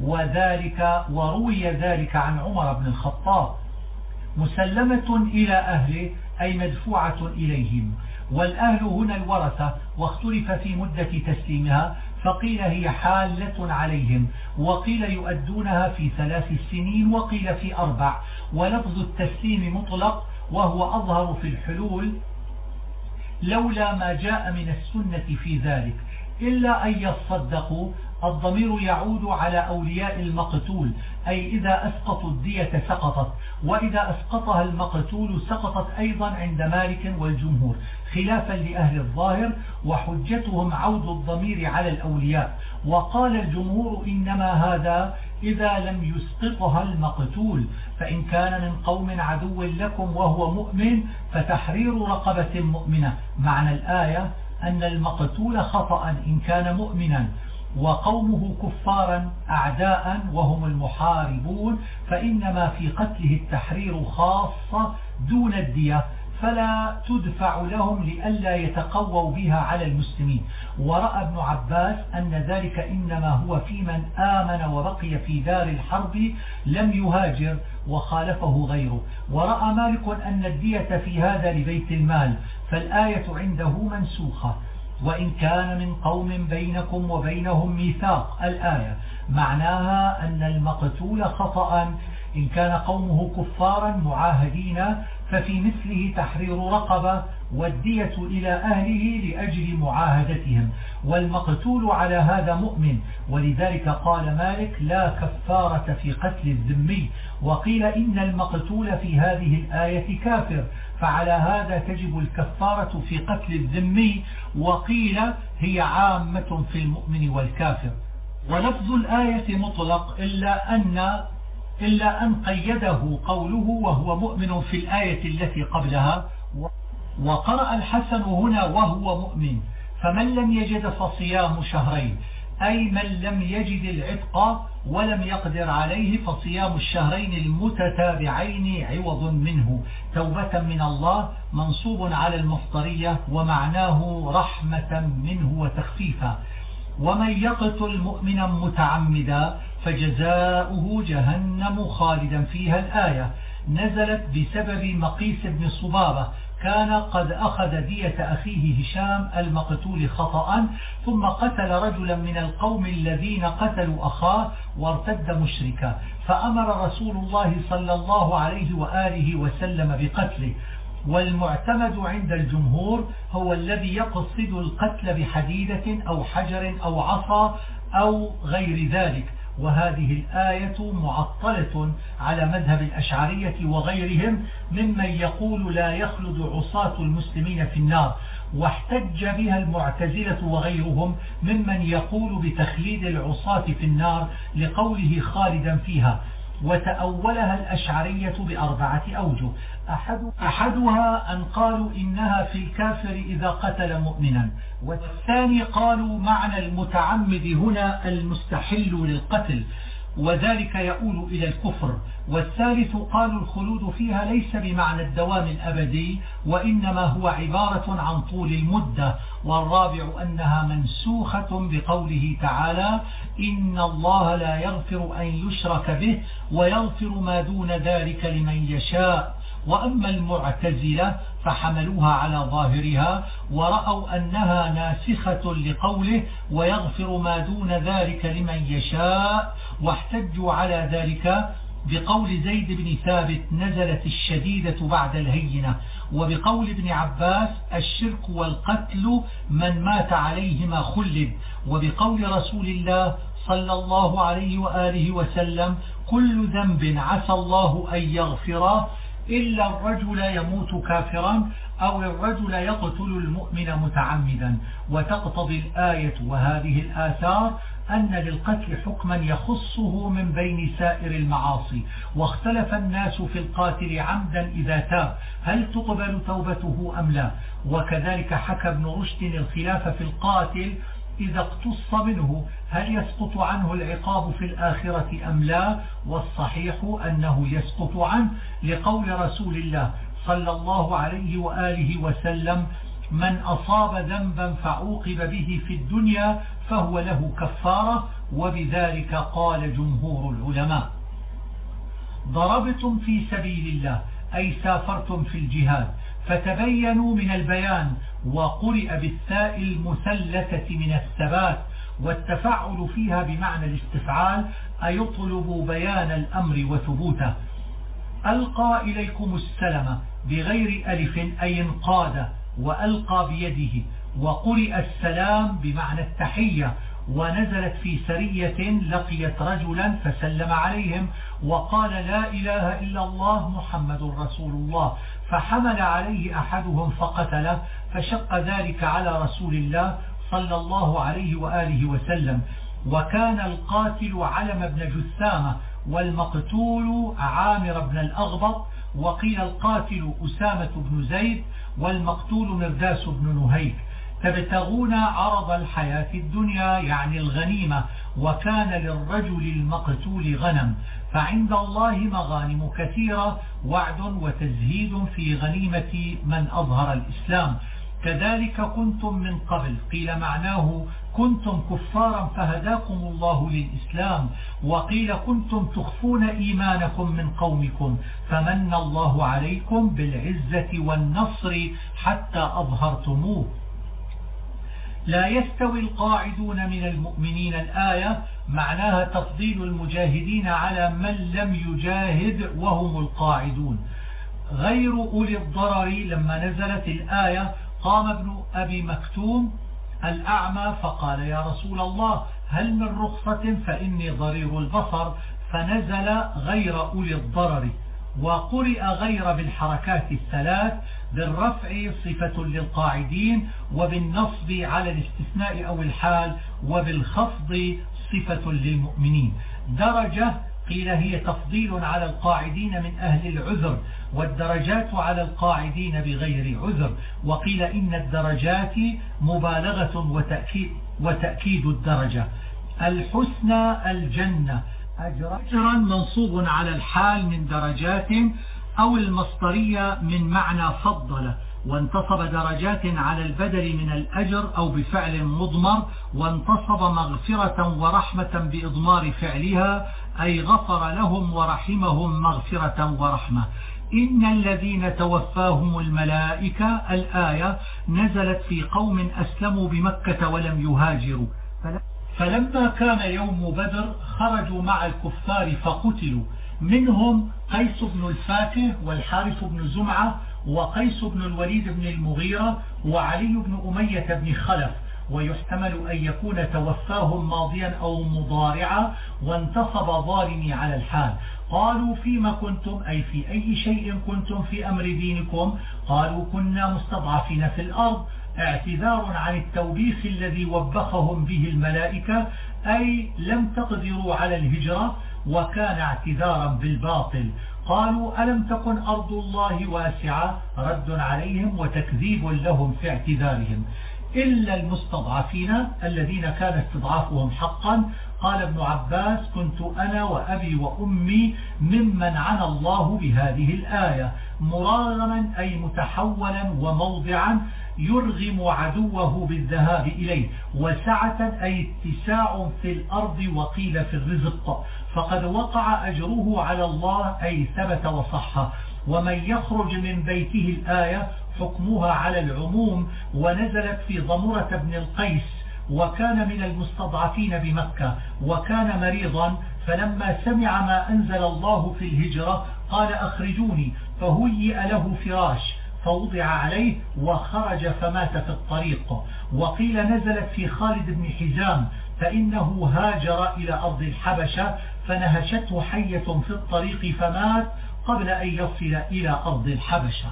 وروي ذلك عن عمر بن الخطاب. مسلمة إلى أهله أي مدفوعة إليهم، والأهل هنا الورثة، واختلف في مدة تسليمها، فقيل هي حالة عليهم، وقيل يؤدونها في 3 سنين، وقيل في 4، ولفظ التسليم مطلق وهو أظهر في الحلول لولا ما جاء من السنة في ذلك، إلا أن يصدقوا. الضمير يعود على أولياء المقتول، أي إذا أسقطوا الدية سقطت، وإذا أسقطها المقتول سقطت أيضا عند مالك والجمهور، خلافا لأهل الظاهر، وحجتهم عود الضمير على الأولياء. وقال الجمهور إنما هذا إذا لم يسقطها المقتول، فإن كان من قوم عدو لكم وهو مؤمن فتحرير رقبة مؤمنة. معنى الآية أن المقتول خطأ إن كان مؤمنا، وقومه كفارا أعداء وهم المحاربون، فإنما في قتله التحرير خاصة دون الدية، فلا تدفع لهم لئلا يتقووا بها على المسلمين. ورأى ابن عباس أن ذلك إنما هو في من آمن وبقي في دار الحرب لم يهاجر، وخالفه غيره. ورأى مالك أن الدية في هذا لبيت المال، فالآية عنده منسوخة. وإن كان من قوم بينكم وبينهم ميثاق، الآية معناها أن المقتول خطأ إن كان قومه كفارا معاهدين، ففي مثله تحرير رقبة والدية إلى أهله لأجل معاهدتهم، والمقتول على هذا مؤمن، ولذلك قال مالك لا كفارة في قتل الذمي. وقيل إن المقتول في هذه الآية كافر، فعلى هذا تجب الكفارة في قتل الذمي. وقيل هي عامة في المؤمن والكافر. ولفظ الآية مطلق إلا أن قيده قوله وهو مؤمن في الآية التي قبلها. وقرأ الحسن هنا وهو مؤمن، فمن لم يجد فصيام شهرين، أي من لم يجد العتق ولم يقدر عليه فصيام الشهرين المتتابعين عوض منه توبة من الله، منصوب على المصدرية، ومعناه رحمة منه وتخفيفا. ومن يقتل مؤمنا متعمدا فجزاؤه جهنم خالدا فيها. الآية نزلت بسبب مقيس بن صبابة، كان قد أخذ دية أخيه هشام المقتول خطأ، ثم قتل رجلا من القوم الذين قتلوا أخاه وارتد مشركا، فأمر رسول الله صلى الله عليه وآله وسلم بقتله. والمعتمد عند الجمهور هو الذي يقصد القتل بحديدة أو حجر أو عصا أو غير ذلك. وهذه الآية معطلة على مذهب الأشعرية وغيرهم ممن يقول لا يخلد عصاة المسلمين في النار، واحتج بها المعتزلة وغيرهم ممن يقول بتخليد العصاة في النار لقوله خالدا فيها. وتأولها الأشعرية بأربعة أوجه. أحدها أن قالوا إنها في الكافر إذا قتل مؤمنا، والثاني قالوا معنى المتعمد هنا المستحل للقتل، وذلك يؤول إلى الكفر. والثالث قالوا الخلود فيها ليس بمعنى الدوام الأبدي، وإنما هو عبارة عن طول المدة. والرابع أنها منسوخة بقوله تعالى إن الله لا يغفر أن يشرك به ويغفر ما دون ذلك لمن يشاء. وأما المعتزلة فحملوها على ظاهرها ورأوا أنها ناسخة لقوله ويغفر ما دون ذلك لمن يشاء، واحتجوا على ذلك بقول زيد بن ثابت نزلت الشديدة بعد الهينة، وبقول ابن عباس الشرك والقتل من مات عليهما خلد، وبقول رسول الله صلى الله عليه وآله وسلم كل ذنب عسى الله أن يغفره إلا الرجل يموت كافرا أو الرجل يقتل المؤمن متعمدا. وتقتضي الآية وهذه الآثار أن للقتل حكما يخصه من بين سائر المعاصي. واختلف الناس في القاتل عمدا إذا تاب هل تقبل توبته أم لا، وكذلك حكى ابن رشد الخلاف في القاتل إذا اقتص منه هل يسقط عنه العقاب في الآخرة أم لا، والصحيح أنه يسقط عنه لقول رسول الله صلى الله عليه وآله وسلم من أصاب ذنبا فعوقب به في الدنيا فهو له كفارة، وبذلك قال جمهور العلماء. ضربتم في سبيل الله أي سافرتم في الجهاد، فتبينوا من البيان، وقرئ بالثاء المثلثة من الثبات، والتفعل فيها بمعنى الاستفعال أي يطلب بيان الأمر وثبوته. ألقى إليكم السلام بغير ألف أي انقاد وألقى بيده، وقرئ السلام بمعنى التحية، ونزلت في سرية لقيت رجلا فسلم عليهم وقال لا إله إلا الله محمد رسول الله، فحمل عليه أحدهم فقتله، فشق ذلك على رسول الله صلى الله عليه وآله وسلم. وكان القاتل علم بن جثامة والمقتول عامر بن الأغبط، وقيل القاتل أسامة بن زيد والمقتول مرداس بن نهيك. تبتغون عرض الحياة الدنيا يعني الغنيمة، وكان للرجل المقتول غنم، فعند الله مغانم كثيرة، وعد وتزهيد في غنيمة من أظهر الإسلام. كذلك كنتم من قبل، قيل معناه كنتم كفارا فهداكم الله للإسلام، وقيل كنتم تخفون إيمانكم من قومكم فمن الله عليكم بالعزة والنصر حتى أظهرتموه. لا يستوي القاعدون من المؤمنين الآية معناها تفضيل المجاهدين على من لم يجاهد وهم القاعدون. غير أولي الضرر لما نزلت الآية قام ابن أبي مكتوم الأعمى فقال يا رسول الله هل من رخصة فإني ضرير البصر، فنزل غير أولي الضرر. وقرئ غير بالحركات الثلاث، بالرفع صفة للقاعدين، وبالنصب على الاستثناء أو الحال، وبالخفض صفة للمؤمنين. درجة قيل هي تفضيل على القاعدين من أهل العذر، والدرجات على القاعدين بغير عذر. وقيل إن الدرجات مبالغة وتأكيد الدرجة. الحسنى الجنة، أجرا منصوب على الحال من درجات، أو المصدرية من معنى فضل، وانتصب درجات على البدل من الأجر أو بفعل مضمر، وانتصب مغفرة ورحمة بإضمار فعلها أي غفر لهم ورحمهم مغفرة ورحمة. إن الذين توفاهم الملائكة الآية نزلت في قوم أسلموا بمكة ولم يهاجروا، فلما كان يوم بدر خرجوا مع الكفار فقتلوا، منهم قيس بن الفاتح والحارث بن زمعة وقيس بن الوليد بن المغيرة وعلي بن أمية بن خلف، ويحتمل أن يكون توفاهم ماضيا أو مضارعا، وانتصب ظالمي على الحال. قالوا فيما كنتم أي في أي شيء كنتم في أمر دينكم؟ قالوا كنا مستضعفين في الأرض، اعتذار عن التوبيخ الذي وبخهم به الملائكة، أي لم تقدروا على الهجرة، وكان اعتذارا بالباطل. قالوا ألم تكن أرض الله واسعة، رد عليهم وتكذيب لهم في اعتذارهم. إلا المستضعفين الذين كان استضعافهم حقا. قال ابن عباس كنت أنا وأبي وأمي ممن عنى الله بهذه الآية، مراغما أي متحولا وموضعا يرغم عدوه بالذهاب إليه، وسعة أي اتساع في الأرض وقيل في الرزق، فقد وقع أجره على الله أي ثبت وصح. ومن يخرج من بيته الآية حكمها على العموم، ونزلت في ضمرة بن القيس، وكان من المستضعفين بمكة، وكان مريضا، فلما سمع ما أنزل الله في الهجرة قال أخرجوني، فهيئ له فراش فوضع عليه وخرج فمات في الطريق. وقيل نزلت في خالد بن حزام، فإنه هاجر إلى أرض الحبشة فنهشته حية في الطريق فمات قبل أن يصل إلى أرض الحبشة.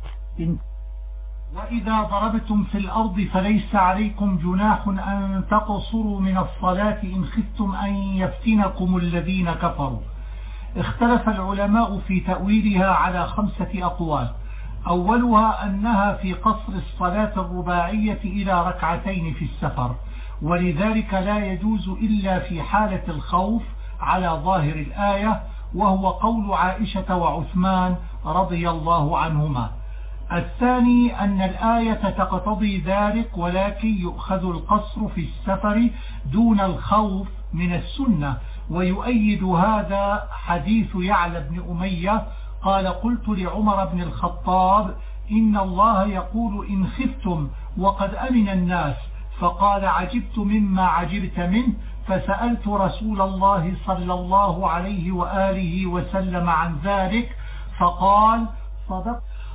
وإذا ضربتم في الأرض فليس عليكم جناح أن تقصروا من الصلاة إن خفتم أن يفتنكم الذين كفروا. اختلف العلماء في تأويلها على 5 أقوال. أولها أنها في قصر الصلاة الرباعية إلى 2 في السفر، ولذلك لا يجوز إلا في حالة الخوف على ظاهر الآية، وهو قول عائشة وعثمان رضي الله عنهما. الثاني أن الآية تقتضي ذلك، ولكن يؤخذ القصر في السفر دون الخوف من السنة، ويؤيد هذا حديث يعلى بن أمية قال قلت لعمر بن الخطاب إن الله يقول إن خفتم وقد أمن الناس، فقال عجبت مما عجبت منه، فسألت رسول الله صلى الله عليه وآله وسلم عن ذلك، فقال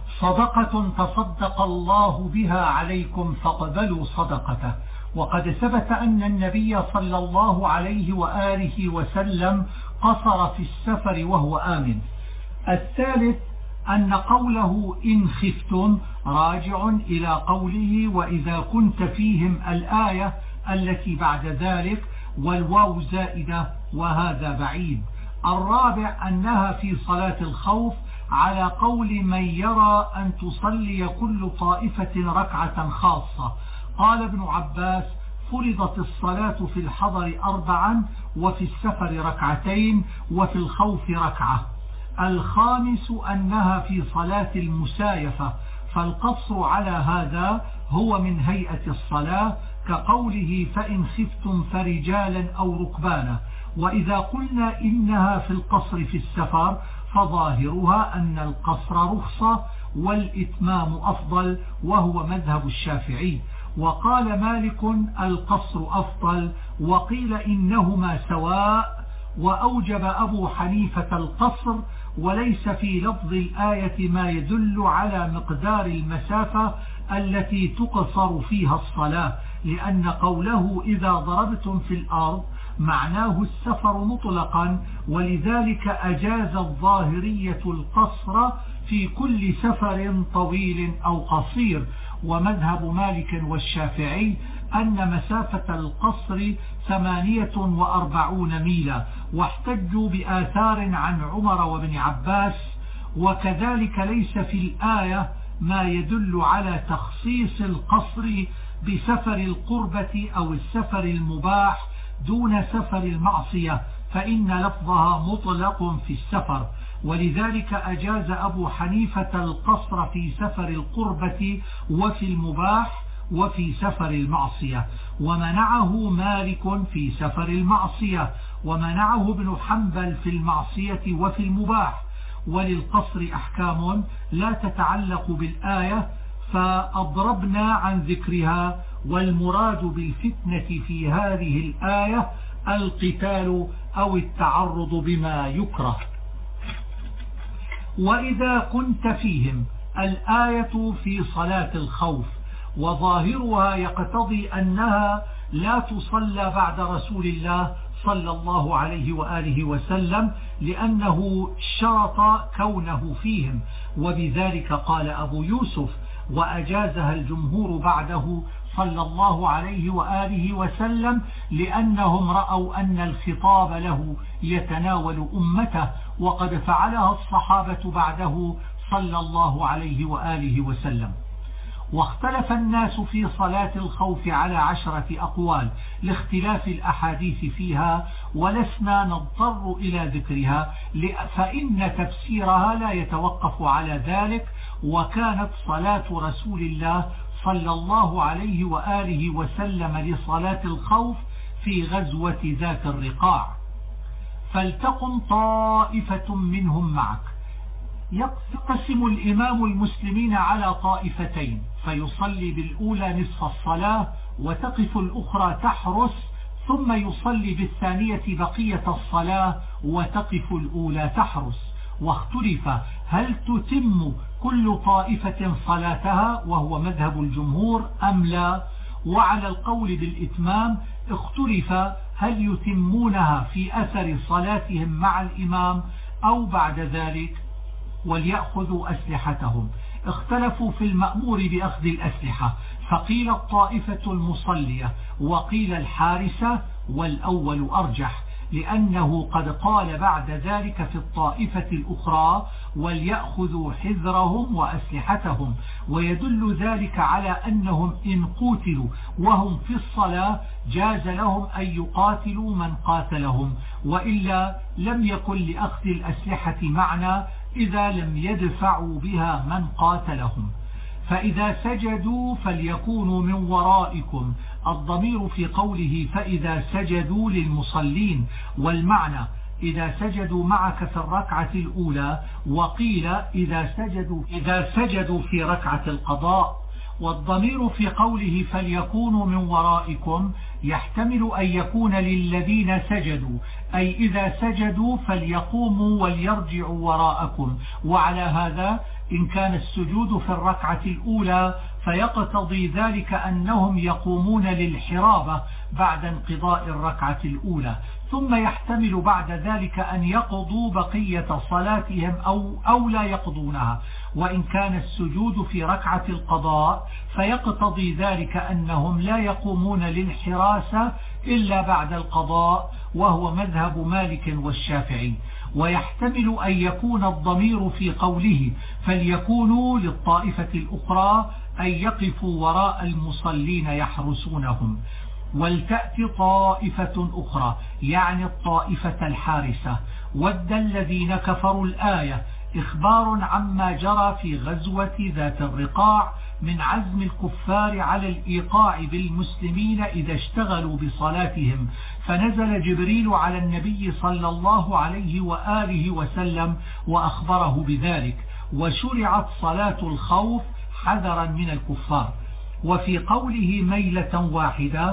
صدقة تصدق الله بها عليكم فاقبلوا صدقته. وقد ثبت أن النبي صلى الله عليه وآله وسلم قصر في السفر وهو آمن. الثالث أن قوله إن خفتم راجع إلى قوله وإذا كنت فيهم الآية التي بعد ذلك والواو زائدة، وهذا بعيد. الرابع أنها في صلاة الخوف على قول من يرى أن تصلي كل طائفة ركعة خاصة. قال ابن عباس فرضت الصلاة في الحضر 4 وفي السفر 2 وفي الخوف 1. الخامس أنها في صلاة المسايفة، فالقصر على هذا هو من هيئة الصلاة كقوله فإن خفتم فرجالا أو ركبانا. وإذا قلنا إنها في القصر في السفر فظاهرها أن القصر رخصة والإتمام أفضل، وهو مذهب الشافعي. وقال مالك القصر أفضل، وقيل إنهما سواء، وأوجب أبو حنيفة القصر، وليس في لفظ الآية ما يدل على مقدار المسافة التي تقصر فيها الصلاة، لأن قوله إذا ضربتم في الأرض معناه السفر مطلقا، ولذلك أجاز الظاهرية القصر في كل سفر طويل أو قصير. ومذهب مالك والشافعي أن مسافة القصر 48 ميلا، واحتجوا بآثار عن عمر وابن عباس. وكذلك ليس في الآية ما يدل على تخصيص القصر بسفر القربة أو السفر المباح دون سفر المعصية، فإن لفظها مطلق في السفر، ولذلك أجاز أبو حنيفة القصر في سفر القربة وفي المباح وفي سفر المعصية، ومنعه مالك في سفر المعصية، ومنعه ابن حنبل في المعصية وفي المباح. وللقصر أحكام لا تتعلق بالآية فأضربنا عن ذكرها، والمراد بالفتنة في هذه الآية القتال أو التعرض بما يكره. وإذا كنت فيهم الآية في صلاة الخوف، وظاهرها يقتضي أنها لا تصلى بعد رسول الله صلى الله عليه وآله وسلم، لأنه شرط كونه فيهم، وبذلك قال أبو يوسف وأجازها الجمهور بعده صلى الله عليه وآله وسلم، لأنهم رأوا أن الخطاب له يتناول أمته، وقد فعلها الصحابة بعده صلى الله عليه وآله وسلم. واختلف الناس في صلاة الخوف على 10 أقوال لاختلاف الأحاديث فيها، ولسنا نضطر إلى ذكرها فإن تفسيرها لا يتوقف على ذلك. وكانت صلاة رسول الله صلى الله عليه وآله وسلم لصلاة الخوف في غزوة ذات الرقاع. فلتقم طائفة منهم معك. يقسم الإمام المسلمين على طائفتين، فيصلي بالأولى نصف الصلاة وتقف الأخرى تحرس، ثم يصلي بالثانية بقية الصلاة وتقف الأولى تحرس. واختلف هل تتم كل طائفة صلاتها وهو مذهب الجمهور أم لا. وعلى القول بالإتمام اختلف هل يتمونها في أثر صلاتهم مع الإمام أو بعد ذلك. وليأخذوا أسلحتهم. اختلفوا في المأمور بأخذ الأسلحة، فقيل الطائفة المصلية وقيل الحارسة، والأول أرجح، لأنه قد قال بعد ذلك في الطائفة الأخرى وليأخذوا حذرهم وأسلحتهم، ويدل ذلك على أنهم إن قتلوا وهم في الصلاة جاز لهم أن يقاتلوا من قاتلهم، وإلا لم يكن لأخذ الأسلحة معنى إذا لم يدفعوا بها من قاتلهم. فإذا سجدوا فليكونوا من ورائكم، الضمير في قوله فإذا سجدوا للمصلين، والمعنى إذا سجدوا معك في الركعة الأولى، وقيل إذا سجدوا في ركعة القضاء. والضمير في قوله فليكونوا من ورائكم يحتمل أن يكون للذين سجدوا، أي إذا سجدوا فليقوموا وليرجعوا وراءكم. وعلى هذا إن كان السجود في الركعة الأولى فيقتضي ذلك أنهم يقومون للحرابة بعد انقضاء الركعة الأولى، ثم يحتمل بعد ذلك أن يقضوا بقية صلاتهم أو لا يقضونها. وإن كان السجود في ركعة القضاء فيقتضي ذلك أنهم لا يقومون للحراسة إلا بعد القضاء، وهو مذهب مالك والشافعي. ويحتمل أن يكون الضمير في قوله فليكونوا للطائفة الأخرى أن يقفوا وراء المصلين يحرسونهم. ولتأتي طائفة أخرى يعني الطائفة الحارسة. ود الذين كفروا الآية إخبار عما جرى في غزوة ذات الرقاع من عزم الكفار على الإيقاع بالمسلمين إذا اشتغلوا بصلاتهم، فنزل جبريل على النبي صلى الله عليه وآله وسلم وأخبره بذلك، وشرعت صلاة الخوف حذرا من الكفار. وفي قوله ميلة واحدة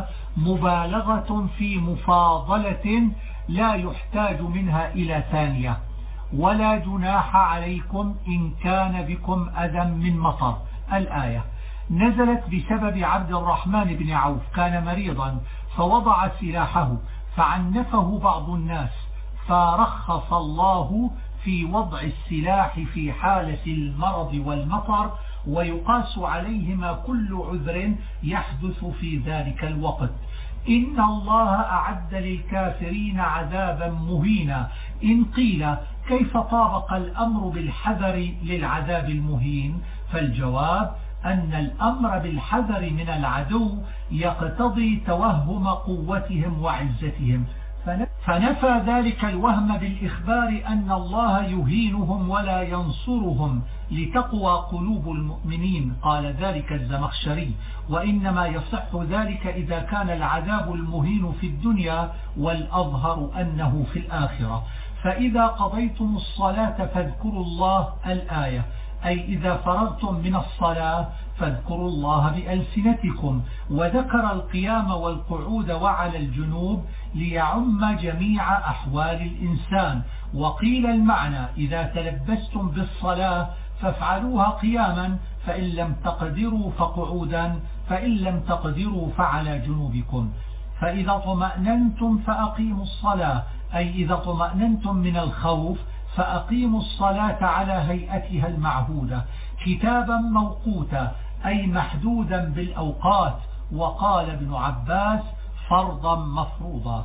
مبالغة في مفاضلة لا يحتاج منها إلى ثانية. ولا جناح عليكم إن كان بكم أذى من مطر. الآية نزلت بسبب عبد الرحمن بن عوف، كان مريضا فوضع سلاحه فعنفه بعض الناس، فرخص الله في وضع السلاح في حالة المرض والمطر، ويقاس عليهما كل عذر يحدث في ذلك الوقت. إن الله أعد للكافرين عذابا مهينا. إن قيل كيف طابق الأمر بالحذر للعذاب المهين؟ فالجواب أن الأمر بالحذر من العدو يقتضي توهم قوتهم وعزتهم، فنفى ذلك الوهم بالإخبار أن الله يهينهم ولا ينصرهم لتقوى قلوب المؤمنين. قال ذلك الزمخشري: وإنما يصح ذلك إذا كان العذاب المهين في الدنيا، والأظهر أنه في الآخرة. فإذا قضيتم الصلاة فاذكروا الله. الآية أي إذا فرغتم من الصلاة فاذكروا الله بألسنتكم. وذكر القيام والقعود وعلى الجنوب ليعم جميع أحوال الإنسان. وقيل المعنى إذا تلبستم بالصلاة فافعلوها قياما، فإن لم تقدروا فقعودا، فإن لم تقدروا فعلى جنوبكم. فإذا طمأننتم فأقيموا الصلاة، أي إذا طمأننتم من الخوف فأقيموا الصلاة على هيئتها المعهودة كتابا موقوتا، أي محدودا بالأوقات. وقال ابن عباس: فرضا مفروضا.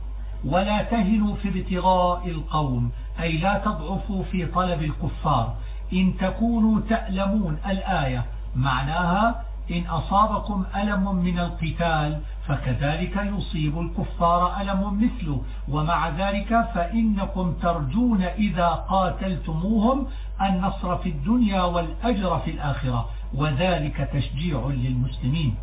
ولا تهنوا في ابتغاء القوم، أي لا تضعفوا في طلب الكفار. إن تكونوا تألمون. الآية معناها إن أصابكم ألم من القتال فكذلك يصيب الكفار ألم مثله، ومع ذلك فإنكم ترجون إذا قاتلتموهم النصر في الدنيا والأجر في الآخرة، وذلك تشجيع للمسلمين.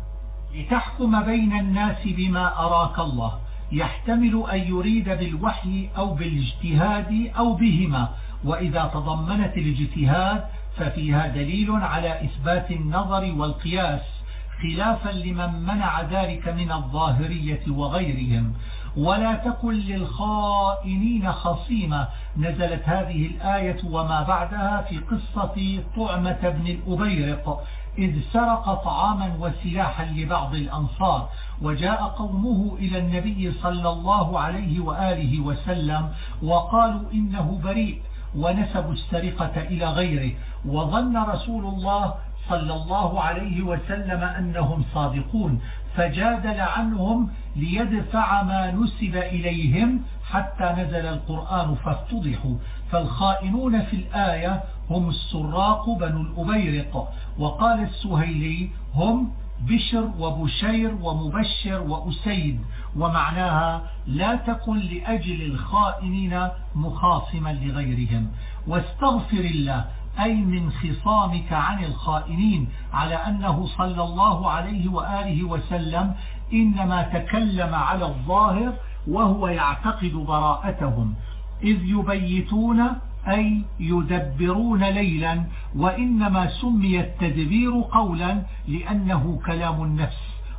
لتحكم بين الناس بما أراك الله، يحتمل أن يريد بالوحي أو بالاجتهاد أو بهما. وإذا تضمنت الاجتهاد ففيها دليل على إثبات النظر والقياس، خلافا لمن منع ذلك من الظاهرية وغيرهم. ولا تكن للخائنين خصيما. نزلت هذه الآية وما بعدها في قصة طعمة بن الأبيرق إذ سرق طعاما وسلاحا لبعض الأنصار، وجاء قومه إلى النبي صلى الله عليه وآله وسلم وقالوا إنه بريء، ونسبوا السرقة إلى غيره، وظن رسول الله صلى الله عليه وسلم أنهم صادقون، فجادل عنهم ليدفع ما نسب إليهم حتى نزل القرآن فافتضحوا. فالخائنون في الآية هم السراق بنو الأبيرق. وقال السهيلي: هم بشر وبشير ومبشر وأسيد. ومعناها لا تكن لأجل الخائنين مخاصما لغيرهم. واستغفر الله، أي من خصامك عن الخائنين، على أنه صلى الله عليه وآله وسلم إنما تكلم على الظاهر وهو يعتقد براءتهم، إذ يبيتون أي يدبرون ليلا. وإنما سمي التدبير قولا لأنه كلام النفس،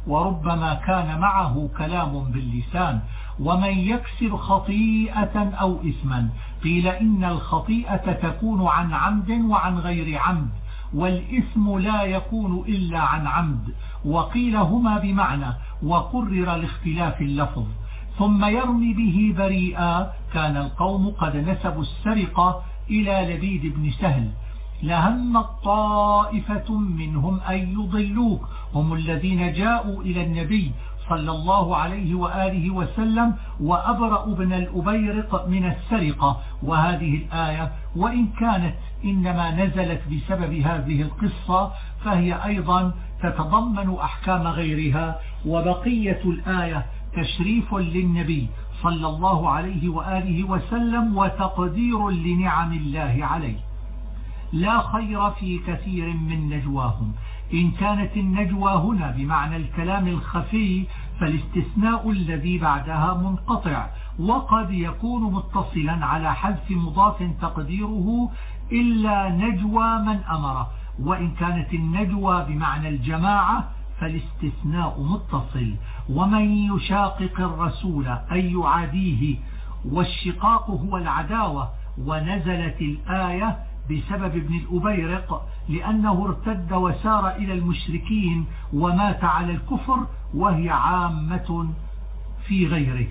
وربما كان معه كلام باللسان. ومن يكسر خطيئة أو إثما، قيل إن الخطيئة تكون عن عمد وعن غير عمد، والإثم لا يكون إلا عن عمد، وقيل هما بمعنى، وقرر لاختلاف اللفظ. ثم يرمي به بريئا، كان القوم قد نسبوا السرقة إلى لبيد بن سهل. لهم طائفة منهم أن يضلوك، هم الذين جاءوا إلى النبي صلى الله عليه وآله وسلم وأبرأ بن الأبيرق من السرقة. وهذه الآية وإن كانت إنما نزلت بسبب هذه القصة فهي أيضا تتضمن أحكام غيرها. وبقية الآية تشريف للنبي صلى الله عليه وآله وسلم وتقدير لنعم الله عليه. لا خير في كثير من نجواهم. إن كانت النجوى هنا بمعنى الكلام الخفي فالاستثناء الذي بعدها منقطع، وقد يكون متصلا على حذف مضاف تقديره إلا نجوى من أمر. وإن كانت النجوى بمعنى الجماعة فالاستثناء متصل. ومن يشاقق الرسول أي يعاديه، والشقاق هو العداوة. ونزلت الآية بسبب ابن الأبيرق لأنه ارتد وسار إلى المشركين ومات على الكفر، وهي عامة في غيره.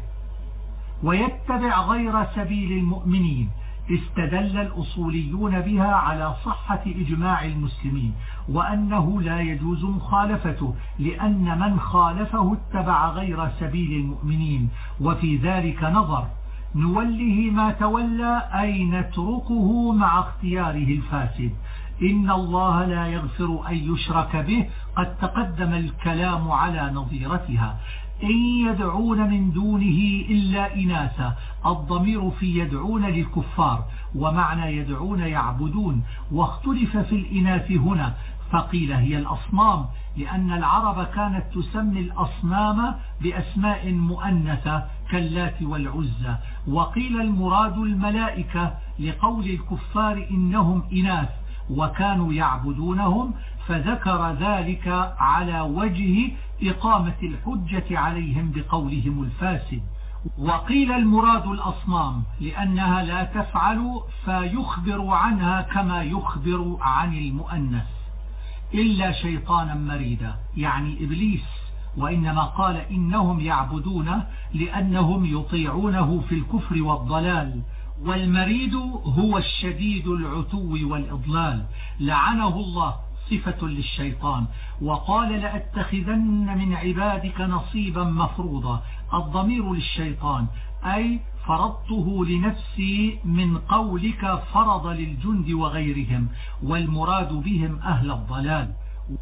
ويتبع غير سبيل المؤمنين، استدل الأصوليون بها على صحة إجماع المسلمين وأنه لا يجوز مخالفته، لأن من خالفه اتبع غير سبيل المؤمنين. وفي ذلك نظر، نوله ما تولى أي نتركه مع اختياره الفاسد. إن الله لا يغفر أن يشرك به، قد تقدم الكلام على نظيرتها. إن يدعون من دونه إلا إناثا، الضمير في يدعون للكفار، ومعنى يدعون يعبدون. واختلف في الإناث هنا، فقيل هي الأصنام، لأن العرب كانت تسمي الأصنام بأسماء مؤنثة كاللات والعزى. وقيل المراد الملائكة لقول الكفار إنهم إناث وكانوا يعبدونهم، فذكر ذلك على وجه إقامة الحجة عليهم بقولهم الفاسد. وقيل المراد الأصنام لأنها لا تفعل فيخبر عنها كما يخبر عن المؤنث. إلا شيطانا مريدا يعني إبليس، وإنما قال إنهم يعبدونه لأنهم يطيعونه في الكفر والضلال. والمريد هو الشديد العتو والإضلال، لعنه الله، صفة للشيطان. وقال لأتخذن من عبادك نصيبا مفروضا، الضمير للشيطان، أي فرضته لنفسي من قولك فرض للجند وغيرهم، والمراد بهم أهل الضلال.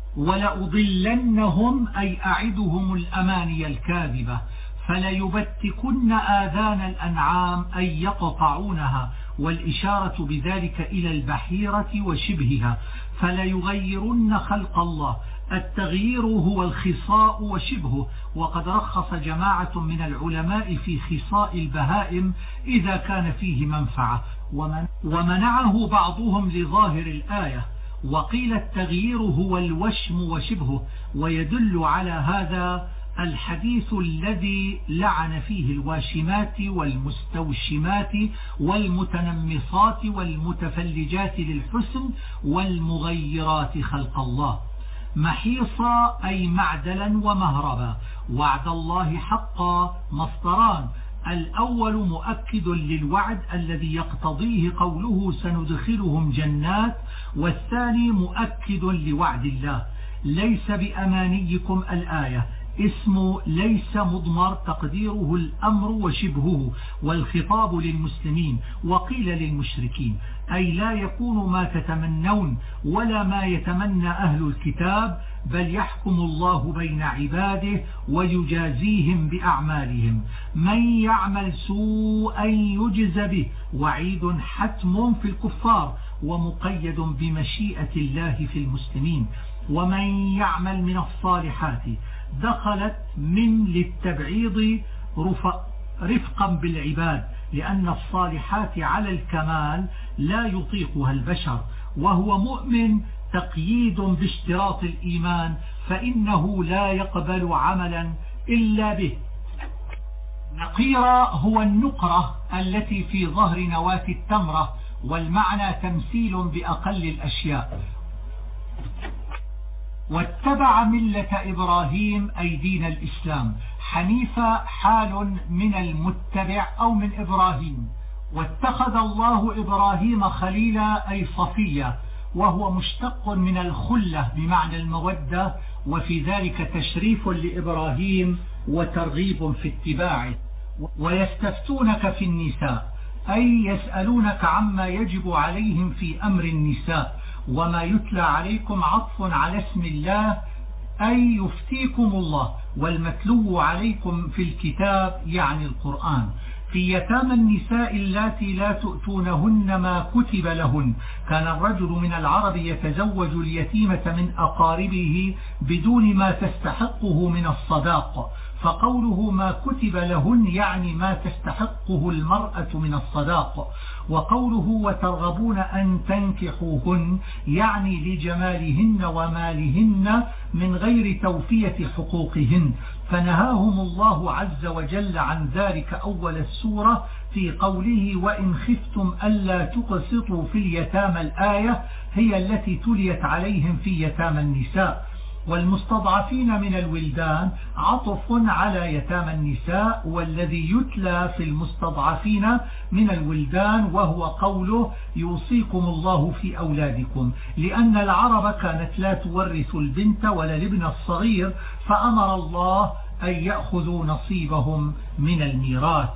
ولأضلنهم أي أعدهم الأماني الكاذبة، فليبتكن آذان الأنعام أي يقطعونها، والإشارة بذلك إلى البحيرة وشبهها. فليغيرن خلق الله، التغيير هو الخصاء وشبهه. وقد رخص جماعة من العلماء في خصاء البهائم إذا كان فيه منفعة، ومنعه بعضهم لظاهر الآية. وقيل التغيير هو الوشم وشبهه، ويدل على هذا الحديث الذي لعن فيه الواشمات والمستوشمات والمتنمصات والمتفلجات للحسن والمغيرات خلق الله. محيصا أي معدلا ومهربا. وعد الله حقا مصدران، الأول مؤكد للوعد الذي يقتضيه قوله سندخلهم جنات، والثاني مؤكد لوعد الله. ليس بأمانيكم الآية، اسم ليس مضمر تقديره الأمر وشبهه، والخطاب للمسلمين. وقيل للمشركين، أي لا يكون ما تتمنون ولا ما يتمنى أهل الكتاب، بل يحكم الله بين عباده ويجازيهم بأعمالهم. من يعمل سوءا يجز به، وعيد حتم في الكفار ومقيد بمشيئة الله في المسلمين. ومن يعمل من الصالحات دخلت من للتبعيض رفقا بالعباد، لأن الصالحات على الكمال لا يطيقها البشر، وهو مؤمن تقييد باشتراط الإيمان فإنه لا يقبل عملا إلا به. نقيرة هو النقرة التي في ظهر نواة التمرة، والمعنى تمثيل بأقل الأشياء. واتبع ملة إبراهيم أي دين الإسلام حنيفة حال من المتبع أو من إبراهيم. واتخذ الله إبراهيم خليلا أي صفيا، وهو مشتق من الخلة بمعنى المودة، وفي ذلك تشريف لإبراهيم وترغيب في اتباعه. ويستفتونك في النساء أي يسألونك عما يجب عليهم في أمر النساء، وما يتلى عليكم عطف على اسم الله أي يفتيكم الله، والمتلو عليكم في الكتاب يعني القرآن. في يتامى النساء اللاتي لا تؤتونهن ما كتب لهن. كان الرجل من العرب يتزوج اليتيمة من أقاربه بدون ما تستحقه من الصداق، فقوله ما كتب لهن يعني ما تستحقه المرأة من الصداق. وقوله وترغبون أن تنكحوهن يعني لجمالهن ومالهن من غير توفية حقوقهن، فنهاهم الله عز وجل عن ذلك أول السورة في قوله وإن خفتم ألا تقسطوا في اليتامى. الآية هي التي تليت عليهم في يتامى النساء. والمستضعفين من الولدان عطف على يتامى النساء، والذي يتلى في المستضعفين من الولدان وهو قوله يوصيكم الله في أولادكم، لأن العرب كانت لا تورث البنت ولا الابن الصغير، فأمر الله أن يأخذوا نصيبهم من الميراث.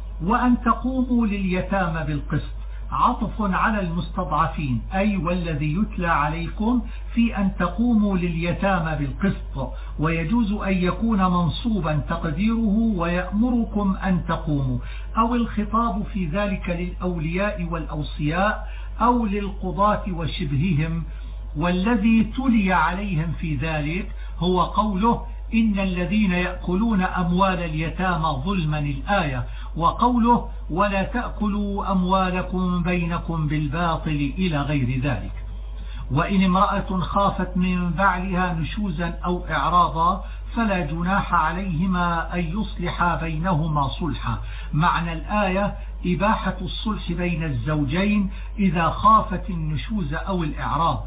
وأن تقوموا لليتامى بالقسط عطف على المستضعفين أي والذي يتلى عليكم في أن تقوموا لليتامى بالقسط، ويجوز أن يكون منصوبا تقديره ويأمركم أن تقوموا، أو الخطاب في ذلك للأولياء والأوصياء أو للقضاة وشبههم. والذي تلي عليهم في ذلك هو قوله إن الذين يأكلون أموال اليتامى ظلما الآية، وقوله ولا تأكلوا أموالكم بينكم بالباطل إلى غير ذلك. وإن امرأة خافت من بعلها نشوزا أو إعراضا فلا جناح عليهما أن يصلحا بينهما صلحا. معنى الآية إباحة الصلح بين الزوجين إذا خافت النشوز أو الإعراض،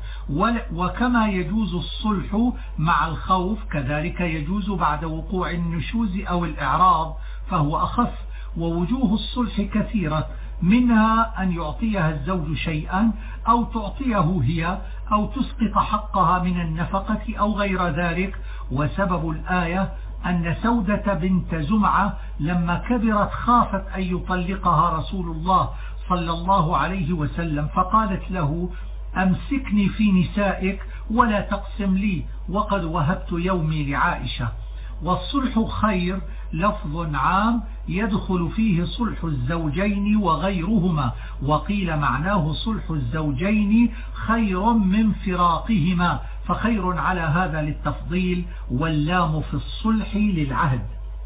وكما يجوز الصلح مع الخوف كذلك يجوز بعد وقوع النشوز أو الإعراض، فهو أخف. ووجوه الصلح كثيرة، منها أن يعطيها الزوج شيئا أو تعطيه هي أو تسقط حقها من النفقة أو غير ذلك. وسبب الآية أن سودة بنت زمعة لما كبرت خافت أن يطلقها رسول الله صلى الله عليه وسلم، فقالت له أمسكني في نسائك ولا تقسم لي وقد وهبت يومي لعائشة. والصلح خير لفظ عام يدخل فيه صلح الزوجين وغيرهما، وقيل معناه صلح الزوجين خير من فراقهما، فخير على هذا للتفضيل، واللام في الصلح للعهد.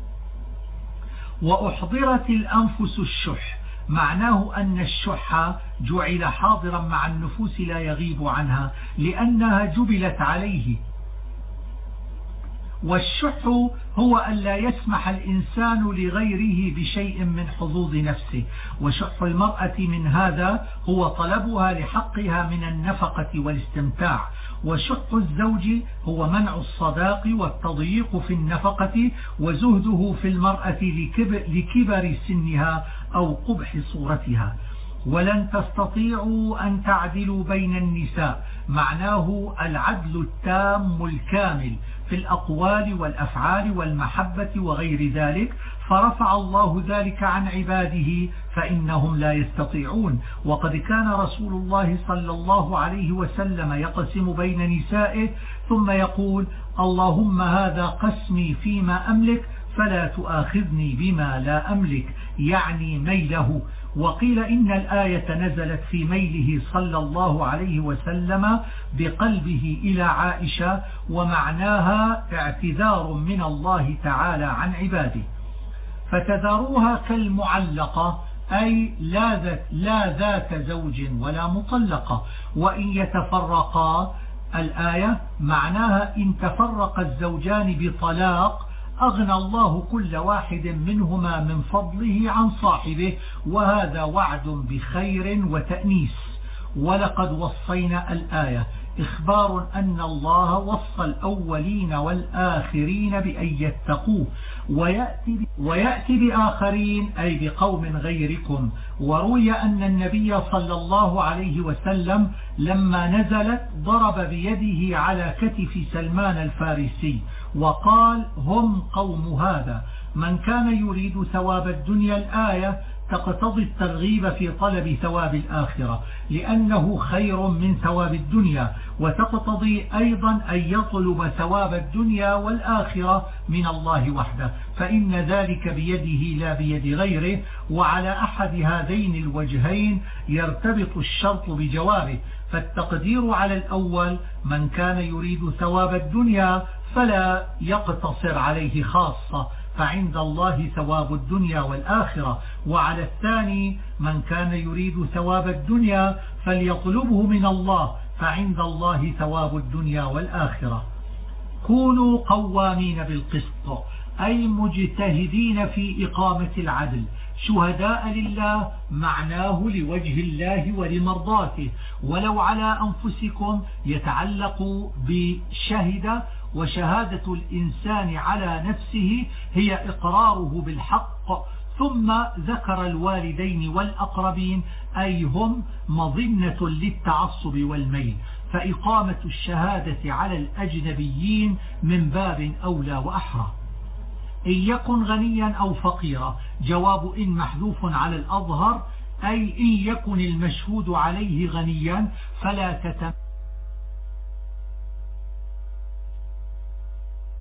وأحضرت الأنفس الشح، معناه أن الشح جعل حاضرا مع النفوس لا يغيب عنها لأنها جبلت عليه. والشح هو أن لا يسمح الإنسان لغيره بشيء من حظوظ نفسه. وشح المرأة من هذا هو طلبها لحقها من النفقة والاستمتاع. وشح الزوج هو منع الصداق والتضييق في النفقة وزهده في المرأة لكبر سنها أو قبح صورتها. ولن تستطيعوا أن تعدلوا بين النساء، معناه العدل التام الكامل في الأقوال والأفعال والمحبة وغير ذلك، فرفع الله ذلك عن عباده فإنهم لا يستطيعون. وقد كان رسول الله صلى الله عليه وسلم يقسم بين نسائه ثم يقول اللهم هذا قسمي فيما أملك فلا تؤاخذني بما لا أملك، يعني ميله. وقيل إن الآية نزلت في ميله صلى الله عليه وسلم بقلبه إلى عائشة، ومعناها اعتذار من الله تعالى عن عباده. فتذروها كالمعلقة أي لا ذات زوج ولا مطلقة، وإن يتفرقا الآية معناها إن تفرق الزوجان بطلاق أغنى الله كل واحد منهما من فضله عن صاحبه، وهذا وعد بخير وتأنيس. ولقد وصينا الآية إخبار أن الله وصى الأولين والآخرين بأن يتقوه، ويأتي بآخرين أي بقوم غيركم. وروي أن النبي صلى الله عليه وسلم لما نزلت ضرب بيده على كتف سلمان الفارسي وقال: هم قوم هذا. من كان يريد ثواب الدنيا الآية تقتضي الترغيب في طلب ثواب الآخرة لأنه خير من ثواب الدنيا، وتقتضي أيضا أن يطلب ثواب الدنيا والآخرة من الله وحده، فإن ذلك بيده لا بيد غيره. وعلى أحد هذين الوجهين يرتبط الشرط بجوابه، فالتقدير على الأول من كان يريد ثواب الدنيا فلا يقتصر عليه خاصة، فعند الله ثواب الدنيا والآخرة. وعلى الثاني من كان يريد ثواب الدنيا فليطلبه من الله، فعند الله ثواب الدنيا والآخرة. كونوا قوامين بالقسط أي مجتهدين في إقامة العدل، شهداء لله معناه لوجه الله ولمرضاته، ولو على أنفسكم يتعلق بشهد. وشهادة الإنسان على نفسه هي إقراره بالحق، ثم ذكر الوالدين والأقربين أي هم مظنة للتعصب والميل، فإقامة الشهادة على الأجنبيين من باب أولى وأحرى. إن يكن غنيا أو فقيرا، جواب إن محذوف على الأظهر، أي إن يكن المشهود عليه غنيا فلا تتم